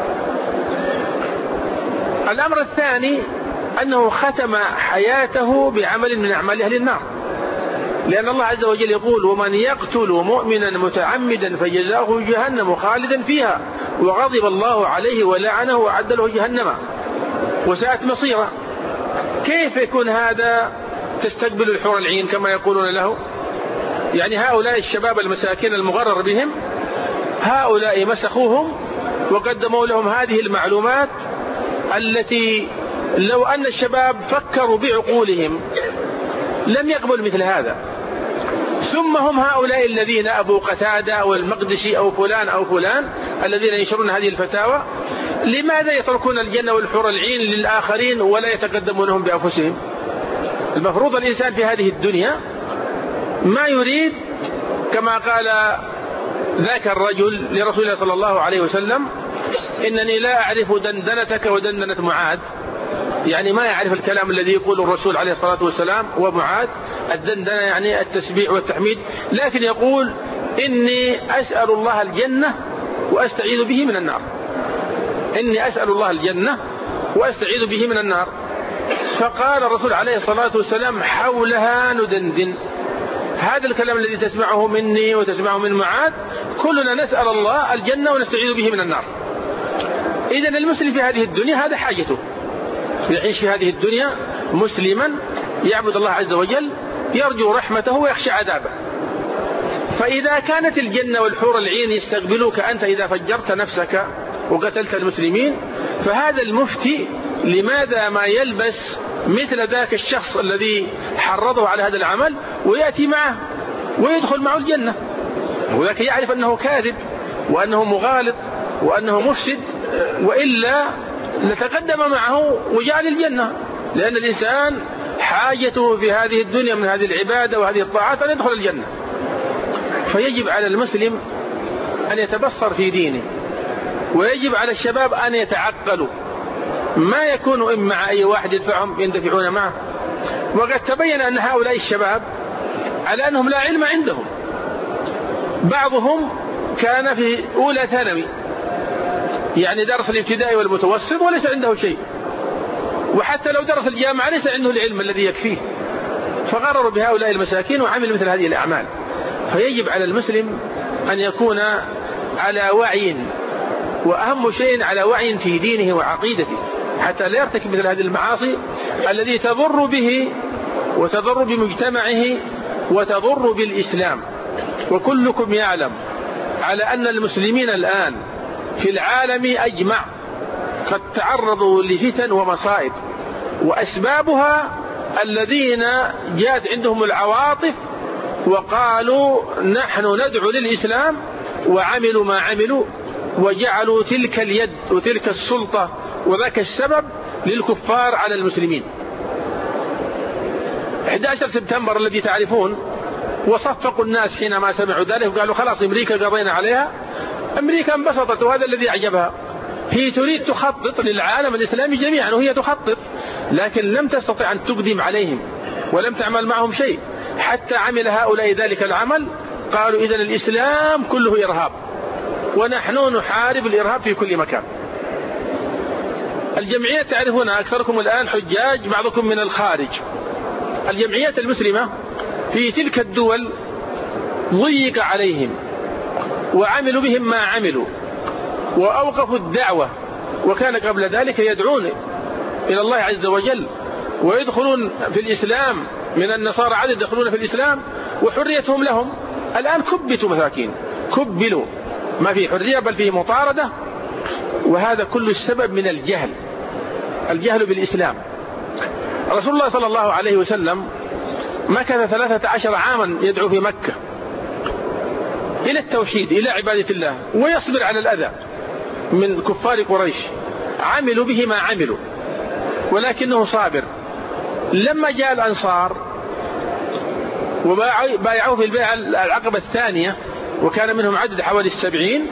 Speaker 2: الأمر الثاني أنه ختم حياته بعمل من أعمال أهل النار، لأن الله عز وجل يقول: ومن يقتل مؤمنا متعمدا فجزاؤه جهنم خالدا فيها وغضب الله عليه ولعنه وأعد له جهنم وساءت مصيرا. كيف يكون هذا تستقبل الحور العين كما يقولون له؟ يعني هؤلاء الشباب المساكين المغرر بهم، هؤلاء مسخوهم وقدموا لهم هذه المعلومات التي لو أن الشباب فكروا بعقولهم لم يقبل مثل هذا. ثم هم هؤلاء الذين أبو قتادة أو المقدسي أو فلان أو فلان الذين ينشرون هذه الفتاوى، لماذا يتركون الجنة والحور العين للآخرين ولا يتقدمونهم بأنفسهم؟ المفروض الإنسان في هذه الدنيا ما يريد، كما قال ذاك الرجل لرسول الله صلى الله عليه وسلم: إنني لا أعرف دندنتك ودندنة معاذ. يعني ما يعرف الكلام الذي يقول الرسول عليه الصلاة والسلام ومعاذ. الدندنة يعني التسبيح والتحميد، لكن يقول: إني أسأل الله الجنة وأستعيذ به من النار. إني أسأل الله الجنة وأستعيذ به من النار. فقال الرسول عليه الصلاة والسلام: حولها ندندن. هذا الكلام الذي تسمعه مني وتسمعه من معاذ كلنا نسأل الله الجنة ونستعيذ به من النار. إذن المسلم في هذه الدنيا هذا حاجته، يعيش في هذه الدنيا مسلما يعبد الله عز وجل، يرجو رحمته ويخشى عذابه. فإذا كانت الجنة والحور العين يستقبلوك أنت إذا فجرت نفسك وقتلت المسلمين، فهذا المفتي لماذا ما يلبس مثل ذاك الشخص الذي حرضه على هذا العمل ويأتي معه ويدخل معه الجنة؟ وذاك يعرف أنه كاذب وأنه مغالط وأنه مفسد، وإلا لتقدم معه وجاء للجنة. لأن الإنسان حاجته في هذه الدنيا من هذه العبادة وهذه الطاعات أن يدخل الجنة. فيجب على المسلم أن يتبصر في دينه، ويجب على الشباب أن يتعقلوا، ما يكون مع أي واحد يدفعهم يندفعون معه. وقد تبين أن هؤلاء الشباب على أنهم لا علم عندهم. بعضهم كان في أولى ثانوي، يعني درس الابتدائي والمتوسط وليس عنده شيء، وحتى لو درس الجامعة ليس عنده العلم الذي يكفيه، فغرروا بهؤلاء المساكين وعملوا مثل هذه الأعمال. فيجب على المسلم أن يكون على وعي، وأهم شيء على وعي في دينه وعقيدته، حتى لا يرتكب مثل هذه المعاصي التي تضر به وتضر بمجتمعه وتضر بالإسلام. وكلكم يعلم على أن المسلمين الآن في العالم أجمع قد تعرضوا لفتن ومصائب، وأسبابها الذين جاءت عندهم العواطف وقالوا نحن ندعو للإسلام، وعملوا ما عملوا وجعلوا تلك اليد وتلك السلطة وذاك السبب للكفار على المسلمين. 11 سبتمبر الذي تعرفون وصفقوا الناس حينما سمعوا ذلك وقالوا خلاص أمريكا قضينا عليها. أمريكا انبسطت وهذا الذي أعجبها. هي تريد تخطط للعالم الإسلامي جميعا وهي تخطط، لكن لم تستطع أن تقدم عليهم ولم تعمل معهم شيء. حتى عمل هؤلاء ذلك العمل، قالوا إذن الإسلام كله إرهاب ونحن نحارب الإرهاب في كل مكان. الجمعيات تعرفون أكثركم الآن حجاج بعضكم من الخارج. الجمعيات المسلمة في تلك الدول ضيق عليهم وعملوا بهم ما عملوا وأوقفوا الدعوة، وكان قبل ذلك يدعون إلى الله عز وجل ويدخلون في الإسلام. من النصارى عدد يدخلون في الإسلام وحريتهم لهم. الآن كبتوا مساكين، كبلوا، ما في حرية بل فيه مطاردة. وهذا كل السبب من الجهل بالإسلام. رسول الله صلى الله عليه وسلم مكث 13 عاما يدعو في مكة إلى التوحيد، إلى عبادة الله، ويصبر على الأذى من كفار قريش. عملوا به ما عملوا ولكنه صابر. لما جاء الأنصار وبايعوه في البيعة العقبة الثانية، وكان منهم عدد حوالي 70،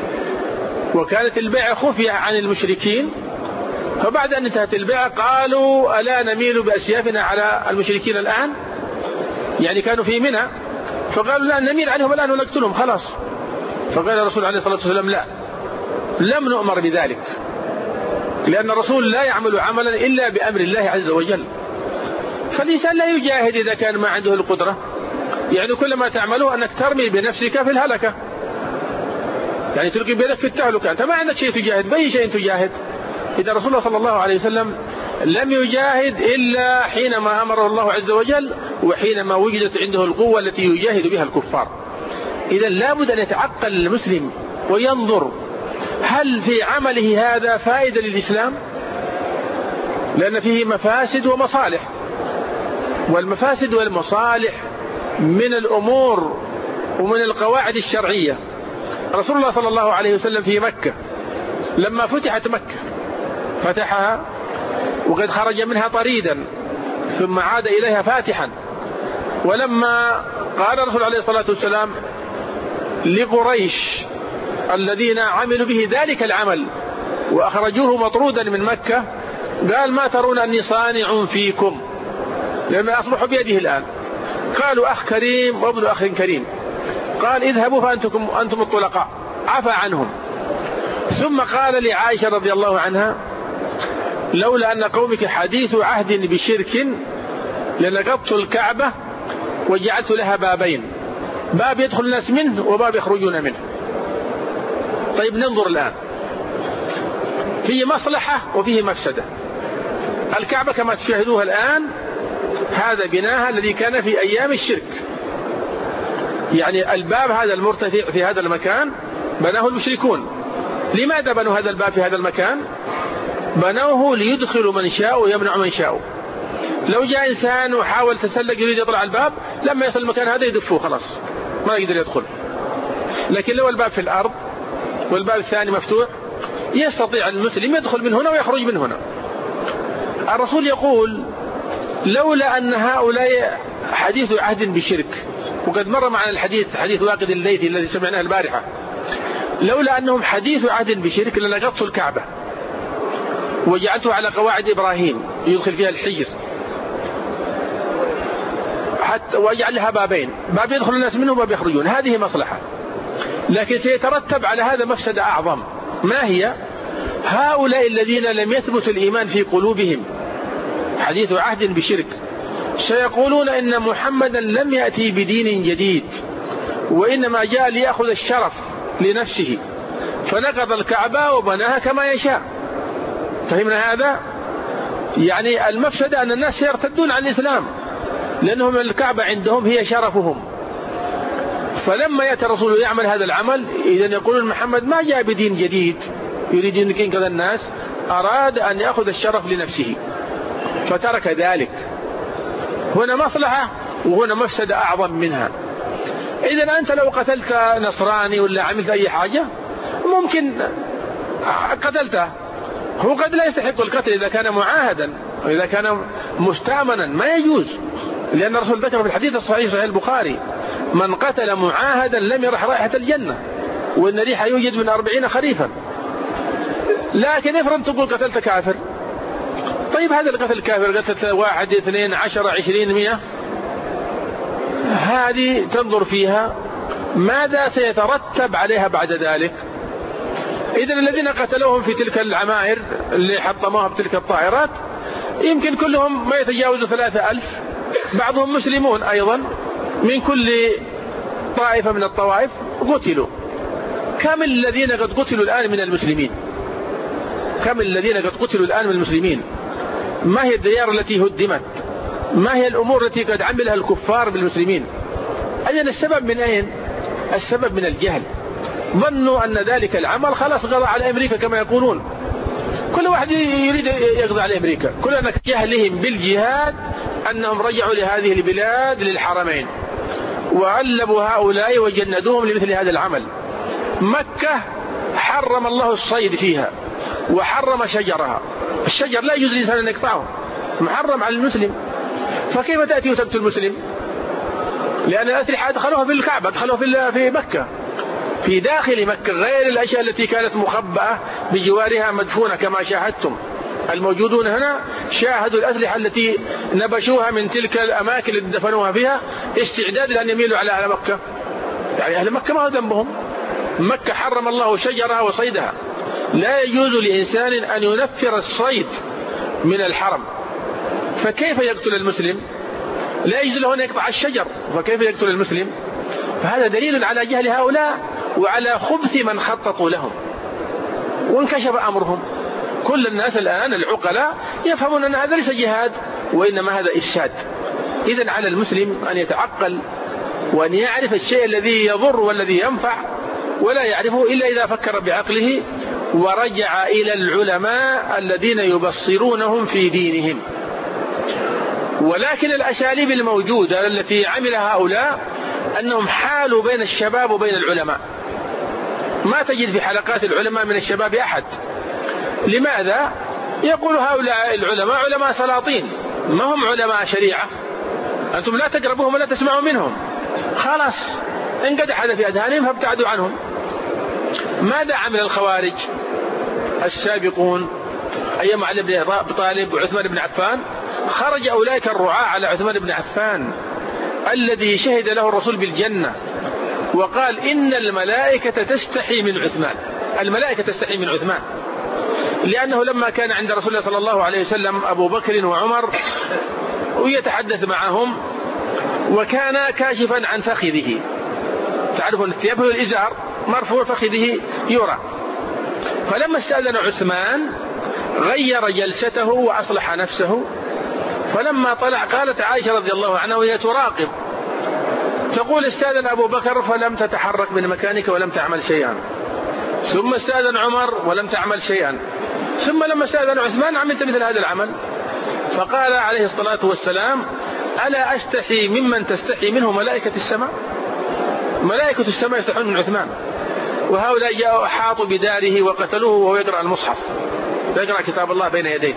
Speaker 2: وكانت البيعة خفية عن المشركين. فبعد أن انتهت البيعة قالوا ألا نميل بأسيافنا على المشركين الآن؟ يعني كانوا في منى، فقالوا لا نميل عليهم الآن ونقتلهم خلاص. فقال الرسول عليه الصلاة والسلام لا، لم نؤمر بذلك، لأن الرسول لا يعمل عملا إلا بأمر الله عز وجل. فالإنسان لا يجاهد إذا كان ما عنده القدرة. يعني كل ما تعمله أنك ترمي بنفسك في الهلكة، يعني تلقي بيدك في التهلكة. أنت ما عندك شيء تجاهد، بأي شيء تجاهد؟ إذا رسول الله صلى الله عليه وسلم لم يجاهد إلا حينما أمره الله عز وجل وحينما وجدت عنده القوة التي يجاهد بها الكفار. إذا لابد أن يتعقل المسلم وينظر هل في عمله هذا فائدة للإسلام؟ لأن فيه مفاسد ومصالح، والمفاسد والمصالح من الأمور ومن القواعد الشرعية. رسول الله صلى الله عليه وسلم في مكة لما فتحت مكة فتحها وقد خرج منها طريدا ثم عاد إليها فاتحا. ولما قال الرسول عليه الصلاة والسلام لقريش الذين عملوا به ذلك العمل وأخرجوه مطرودا من مكة، قال ما ترون أني صانع فيكم؟ لما أصبحوا بيده الآن. قالوا أخ كريم وابن أخ كريم. قال اذهبوا فأنتم الطلقاء، عفى عنهم. ثم قال لعائشة رضي الله عنها لولا أن قومك حديث عهد بشرك لنقضت الكعبة وجعلت لها بابين، باب يدخل الناس منه وباب يخرجون منه. طيب ننظر الآن، فيه مصلحة وفيه مفسدة. الكعبة كما تشاهدوها الآن هذا بناها الذي كان في أيام الشرك، يعني الباب هذا المرتفع في هذا المكان بناه المشركون. لماذا بنوا هذا الباب في هذا المكان؟ بنوه ليدخلوا من شاء ويمنع من شاء. لو جاء إنسان وحاول تسلق يريد يطلع الباب، لما يصل المكان هذا يدفوه خلاص ما يقدر يدخل. لكن لو الباب في الأرض والباب الثاني مفتوح يستطيع المسلم يدخل من هنا ويخرج من هنا. الرسول يقول لولا أن هؤلاء حديث عهد بشرك، وقد مر معنا الحديث حديث واقد الليثي الذي سمعناه البارحة، لولا أنهم حديث عهد بشرك لنقضت الكعبة وجعلته على قواعد إبراهيم يدخل فيها الحجر حتى ويجعل لها بابين، باب يدخل الناس منه وباب يخرجون. هذه مصلحة، لكن سيترتب على هذا مفسدة أعظم. ما هي؟ هؤلاء الذين لم يثبت الإيمان في قلوبهم حديث عهد بشرك سيقولون إن محمدا لم يأتي بدين جديد وإنما جاء ليأخذ الشرف لنفسه فنقض الكعبة وبناها كما يشاء. فهمنا هذا؟ يعني المفسدة أن الناس سيرتدون عن الإسلام لأنهم الكعبة عندهم هي شرفهم. فلما يأتي الرسول يعمل هذا العمل إذن يقولون محمد ما جاء بدين جديد يريد أن ينقذ الناس، أراد أن يأخذ الشرف لنفسه فترك ذلك. هنا مصلحة وهنا مفسدة أعظم منها. إذن أنت لو قتلت نصراني ولا عملت أي حاجة ممكن قتلته، هو قد لا يستحق القتل إذا كان معاهدا وإذا كان مستأمنا ما يجوز، لأن الرسول ذكر في الحديث الصحيح صحيح البخاري من قتل معاهدا لم يرح رائحة الجنة، وإن ريحة يوجد من 40 خريفا. لكن افرض تقول قتلت كافر، طيب هذا القتل الكافر قتلت 1 2 10 20 100، هذه تنظر فيها ماذا سيترتب عليها بعد ذلك. إذن الذين قتلوهم في تلك العمائر اللي حطموها بتلك الطائرات يمكن كلهم ما يتجاوزوا 3000، بعضهم مسلمون أيضا من كل طائفة من الطوائف قتلوا. كم الذين قد قتلوا الآن من المسلمين؟ كم الذين قد قتلوا الآن من المسلمين؟ ما هي الديار التي هدمت؟ ما هي الأمور التي قد عملها الكفار بالمسلمين؟ أين السبب؟ من أين؟ السبب من الجهل. ظنوا أن ذلك العمل خلاص قضى على أمريكا كما يقولون، كل واحد يريد يقضي على أمريكا. كل أن جهلهم بالجهاد أنهم رجعوا لهذه البلاد للحرمين وألبوا هؤلاء وجندوهم لمثل هذا العمل. مكة حرم الله الصيد فيها وحرم شجرها، الشجر لا يجوز للإنسان أن يقطعه، محرم على المسلم. فكيف تأتي وتقتل المسلم؟ لأن الأسلحة أدخلوها في الكعبة، أدخلوها في مكة، في داخل مكة، غير الأشياء التي كانت مخبأة بجوارها مدفونة كما شاهدتم. الموجودون هنا شاهدوا الأسلحة التي نبشوها من تلك الأماكن التي دفنوها فيها استعداد لأن يميلوا على أهل مكة. يعني أهل مكة ما هو ذنبهم، مكة حرم الله شجرها وصيدها، لا يجوز لإنسان أن ينفر الصيد من الحرم، فكيف يقتل المسلم؟ لا يجوز له أن يقطع الشجر، فكيف يقتل المسلم؟ فهذا دليل على جهل هؤلاء وعلى خبث من خططوا لهم وانكشف أمرهم. كل الناس الآن العقلاء يفهمون أن هذا ليس جهاد وإنما هذا إفساد. إذن على المسلم أن يتعقل وأن يعرف الشيء الذي يضر والذي ينفع، ولا يعرفه إلا إذا فكر بعقله ورجع إلى العلماء الذين يبصرونهم في دينهم. ولكن الأساليب الموجودة التي عملها هؤلاء أنهم حالوا بين الشباب وبين العلماء، ما تجد في حلقات العلماء من الشباب أحد. لماذا؟ يقول هؤلاء العلماء علماء سلاطين، ما هم علماء شريعة، أنتم لا تقربوهم ولا تسمعوا منهم، خلاص انقدح هذا في أذهانهم فابتعدوا عنهم. ماذا عمل الخوارج السابقون أيام علي بن أبي طالب وعثمان بن عفان؟ خرج أولئك الرعاة على عثمان بن عفان الذي شهد له الرسول بالجنة وقال إن الملائكة تستحي من عثمان، الملائكة تستحي من عثمان، لأنه لما كان عند رسول الله صلى الله عليه وسلم أبو بكر وعمر ويتحدث معهم وكان كاشفا عن فخذه، تعرفون الثياب هو الإزار مرفوع فخذه يرى، فلما استأذن عثمان غير جلسته وأصلح نفسه، فلما طلع قالت عائشة رضي الله عنها وهي تراقب تقول استأذن أبو بكر فلم تتحرك من مكانك ولم تعمل شيئا، ثم استأذن عمر ولم تعمل شيئا، ثم لما استأذن عثمان عملت مثل هذا العمل. فقال عليه الصلاة والسلام ألا أستحي ممن تستحي منه ملائكة السماء؟ ملائكة السماء يستحون من عثمان، وهؤلاء جاءوا أحاطوا بداره وقتلوه وهو يقرأ المصحف، يقرأ كتاب الله بين يديه.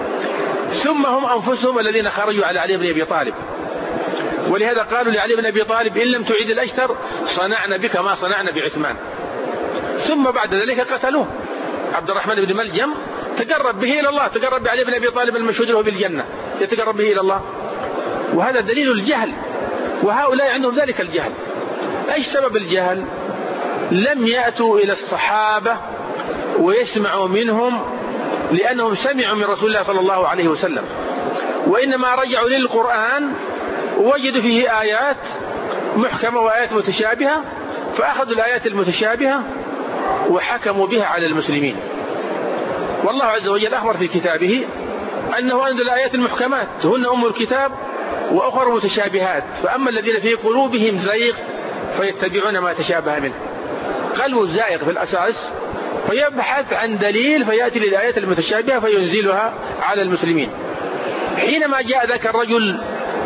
Speaker 2: ثم هم أنفسهم الذين خرجوا على علي بن أبي طالب، ولهذا قالوا لعلي بن أبي طالب إن لم تعيد الأشتر صنعنا بك ما صنعنا بعثمان. ثم بعد ذلك قتلوه. عبد الرحمن بن ملجم تقرب به إلى الله، تقرب بعلي بن أبي طالب المشهود له بالجنة، يتقرب به إلى الله، وهذا دليل الجهل، وهؤلاء عندهم ذلك الجهل. أي سبب الجهل؟ لم يأتوا إلى الصحابة ويسمعوا منهم لأنهم سمعوا من رسول الله صلى الله عليه وسلم، وإنما رجعوا للقرآن ووجدوا فيه آيات محكمة وآيات متشابهة، فأخذوا الآيات المتشابهة وحكموا بها على المسلمين. والله عز وجل أخبر في كتابه أنه أنزل الآيات المحكمات هن أم الكتاب وأخر متشابهات، فأما الذين في قلوبهم زيغ فيتبعون ما تشابه منه. قلبه زائغ في الأساس فيبحث عن دليل فيأتي للآيات المتشابهة فينزلها على المسلمين. حينما جاء ذاك الرجل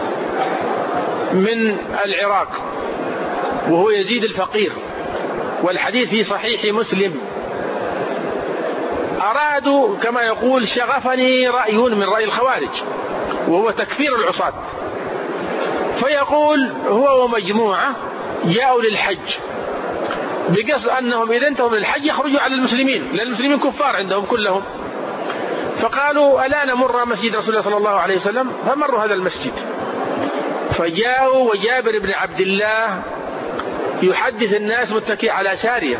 Speaker 2: من العراق وهو يزيد الفقير، والحديث في صحيح مسلم، أرادوا كما يقول شغفني رأي من رأي الخوارج وهو تكفير العصاة، فيقول هو ومجموعة جاءوا للحج بقصد أنهم إذا انتهوا من الحج يخرجوا على المسلمين، لأن المسلمين كفار عندهم كلهم. فقالوا ألا نمر مسجد رسول الله صلى الله عليه وسلم؟ فمروا هذا المسجد، فجاءوا وجابر بن عبد الله يحدث الناس متكئ على سارية.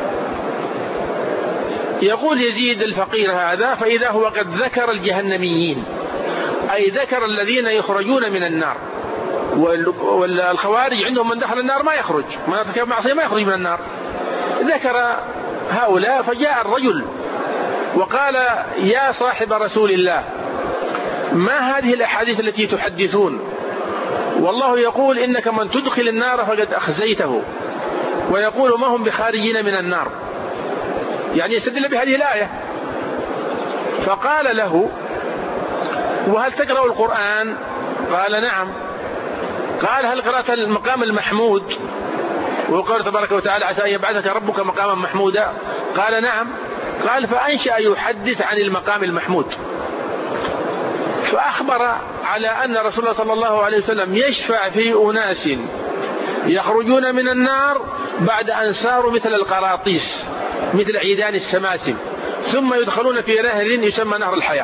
Speaker 2: يقول يزيد الفقير هذا فإذا هو قد ذكر الجهنميين، أي ذكر الذين يخرجون من النار، والخوارج عندهم من دخل النار ما يخرج، ما يرتكب معصية ما يخرج من النار. ذكر هؤلاء، فجاء الرجل وقال يا صاحب رسول الله ما هذه الأحاديث التي تحدثون؟ والله يقول إنك من تدخل النار فقد أخزيته، ويقول ما هم بخارجين من النار، يعني يستدل بهذه الآية. فقال له وهل تقرأ القرآن؟ قال نعم. قال هل قرأت المقام المحمود؟ وقال تبارك وتعالى عسى أن يبعثك ربك مقاما محمودا؟ قال نعم. قال فأنشأ يحدث عن المقام المحمود، فأخبر على أن رسول الله صلى الله عليه وسلم يشفع في أناس يخرجون من النار بعد أن صاروا مثل القراطيس، مثل عيدان السماسم، ثم يدخلون في نهر يسمى نهر الحياة.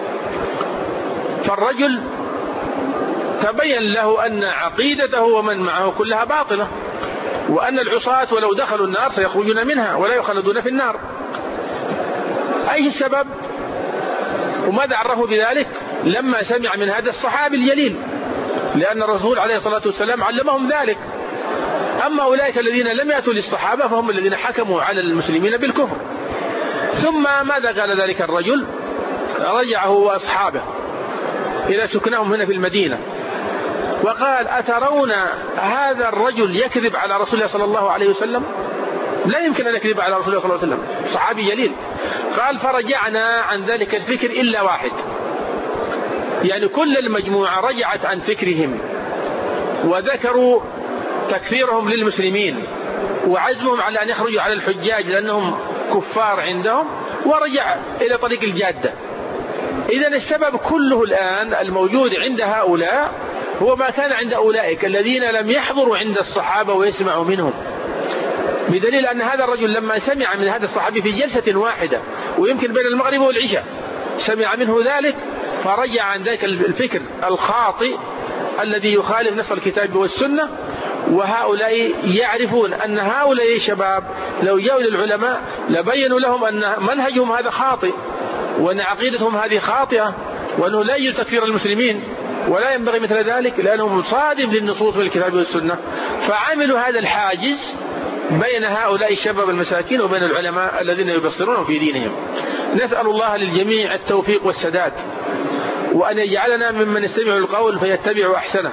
Speaker 2: فالرجل تبين له أن عقيدته ومن معه كلها باطلة، وأن العصاة ولو دخلوا النار سيخرجون منها ولا يخلدون في النار. أي السبب؟ وماذا عرفوا بذلك؟ لما سمع من هذا الصحابي الجليل، لأن الرسول عليه الصلاة والسلام علمهم ذلك. أما أولئك الذين لم يأتوا للصحابة فهم الذين حكموا على المسلمين بالكفر. ثم ماذا قال ذلك الرجل؟ رجع هو وأصحابه إلى سكنهم هنا في المدينة، وقال أترون هذا الرجل يكذب على رسول الله صلى الله عليه وسلم؟ لا يمكن أن يكذب على رسول الله صلى الله عليه وسلم، صحابي جليل. قال فرجعنا عن ذلك الفكر إلا واحد، يعني كل المجموعة رجعت عن فكرهم وذكروا تكفيرهم للمسلمين وعزمهم على أن يخرجوا على الحجاج لأنهم كفار عندهم، ورجع إلى طريق الجادة. إذن السبب كله الآن الموجود عند هؤلاء هو ما كان عند أولئك الذين لم يحضروا عند الصحابة ويسمعوا منهم، بدليل أن هذا الرجل لما سمع من هذا الصحابي في جلسة واحدة ويمكن بين المغرب والعشاء سمع منه ذلك، فرجع عن ذلك الفكر الخاطئ الذي يخالف نص الكتاب والسنة. وهؤلاء يعرفون أن هؤلاء الشباب لو جاءوا للعلماء لبينوا لهم أن منهجهم هذا خاطئ، وأن عقيدتهم هذه خاطئة، وأنه لا يجوز تكفير المسلمين ولا ينبغي مثل ذلك، لأنه مصادم للنصوص من الكتاب والسنة. فعملوا هذا الحاجز بين هؤلاء الشباب المساكين وبين العلماء الذين يبصرون في دينهم. نسأل الله للجميع التوفيق والسداد، وأن يجعلنا ممن يستمع القول فيتبع أحسنه.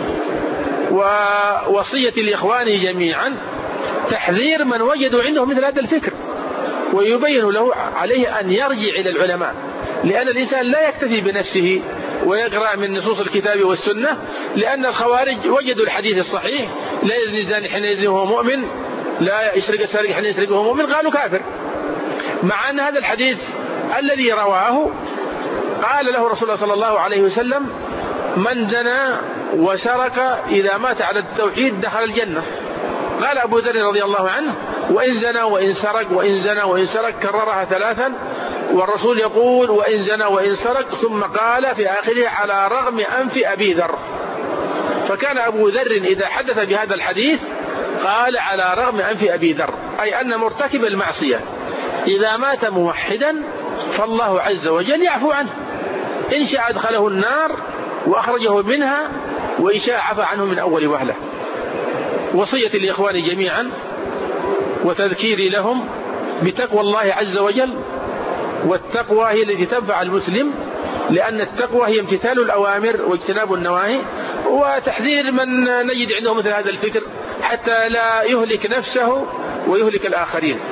Speaker 2: ووصية لإخواني جميعا تحذير من وجدوا عنده مثل هذا الفكر، ويبين له عليه أن يرجع إلى العلماء، لأن الإنسان لا يكتفي بنفسه ويقرأ من نصوص الكتاب والسنة، لأن الخوارج وجدوا الحديث الصحيح لا يزني الزاني حين يزني وهو مؤمن، لا يسرق السارق حين يسرق وهو مؤمن، قالوا كافر. مع أن هذا الحديث الذي رواه قال له رسول الله صلى الله عليه وسلم من زنى وسرق إذا مات على التوحيد دخل الجنة. قال أبو ذر رضي الله عنه وإن زنى وإن سرق وإن زنى وإن سرق، كررها ثلاثا، والرسول يقول وإن زنى وإن سرق، ثم قال في آخره على رغم أنف أبي ذر. فكان أبو ذر إذا حدث بهذا الحديث قال على رغم أنف أبي ذر، أي أن مرتكب المعصية إذا مات موحدا فالله عز وجل يعفو عنه، إن شاء أدخله النار وأخرجه منها، وإن شاء عفى عنه من أول وهلة. وصية لإخواني جميعا وتذكيري لهم بتقوى الله عز وجل، والتقوى هي التي تنفع المسلم، لأن التقوى هي امتثال الأوامر واجتناب النواهي، وتحذير من نجد عنده مثل هذا الفكر حتى لا يهلك نفسه ويهلك الآخرين.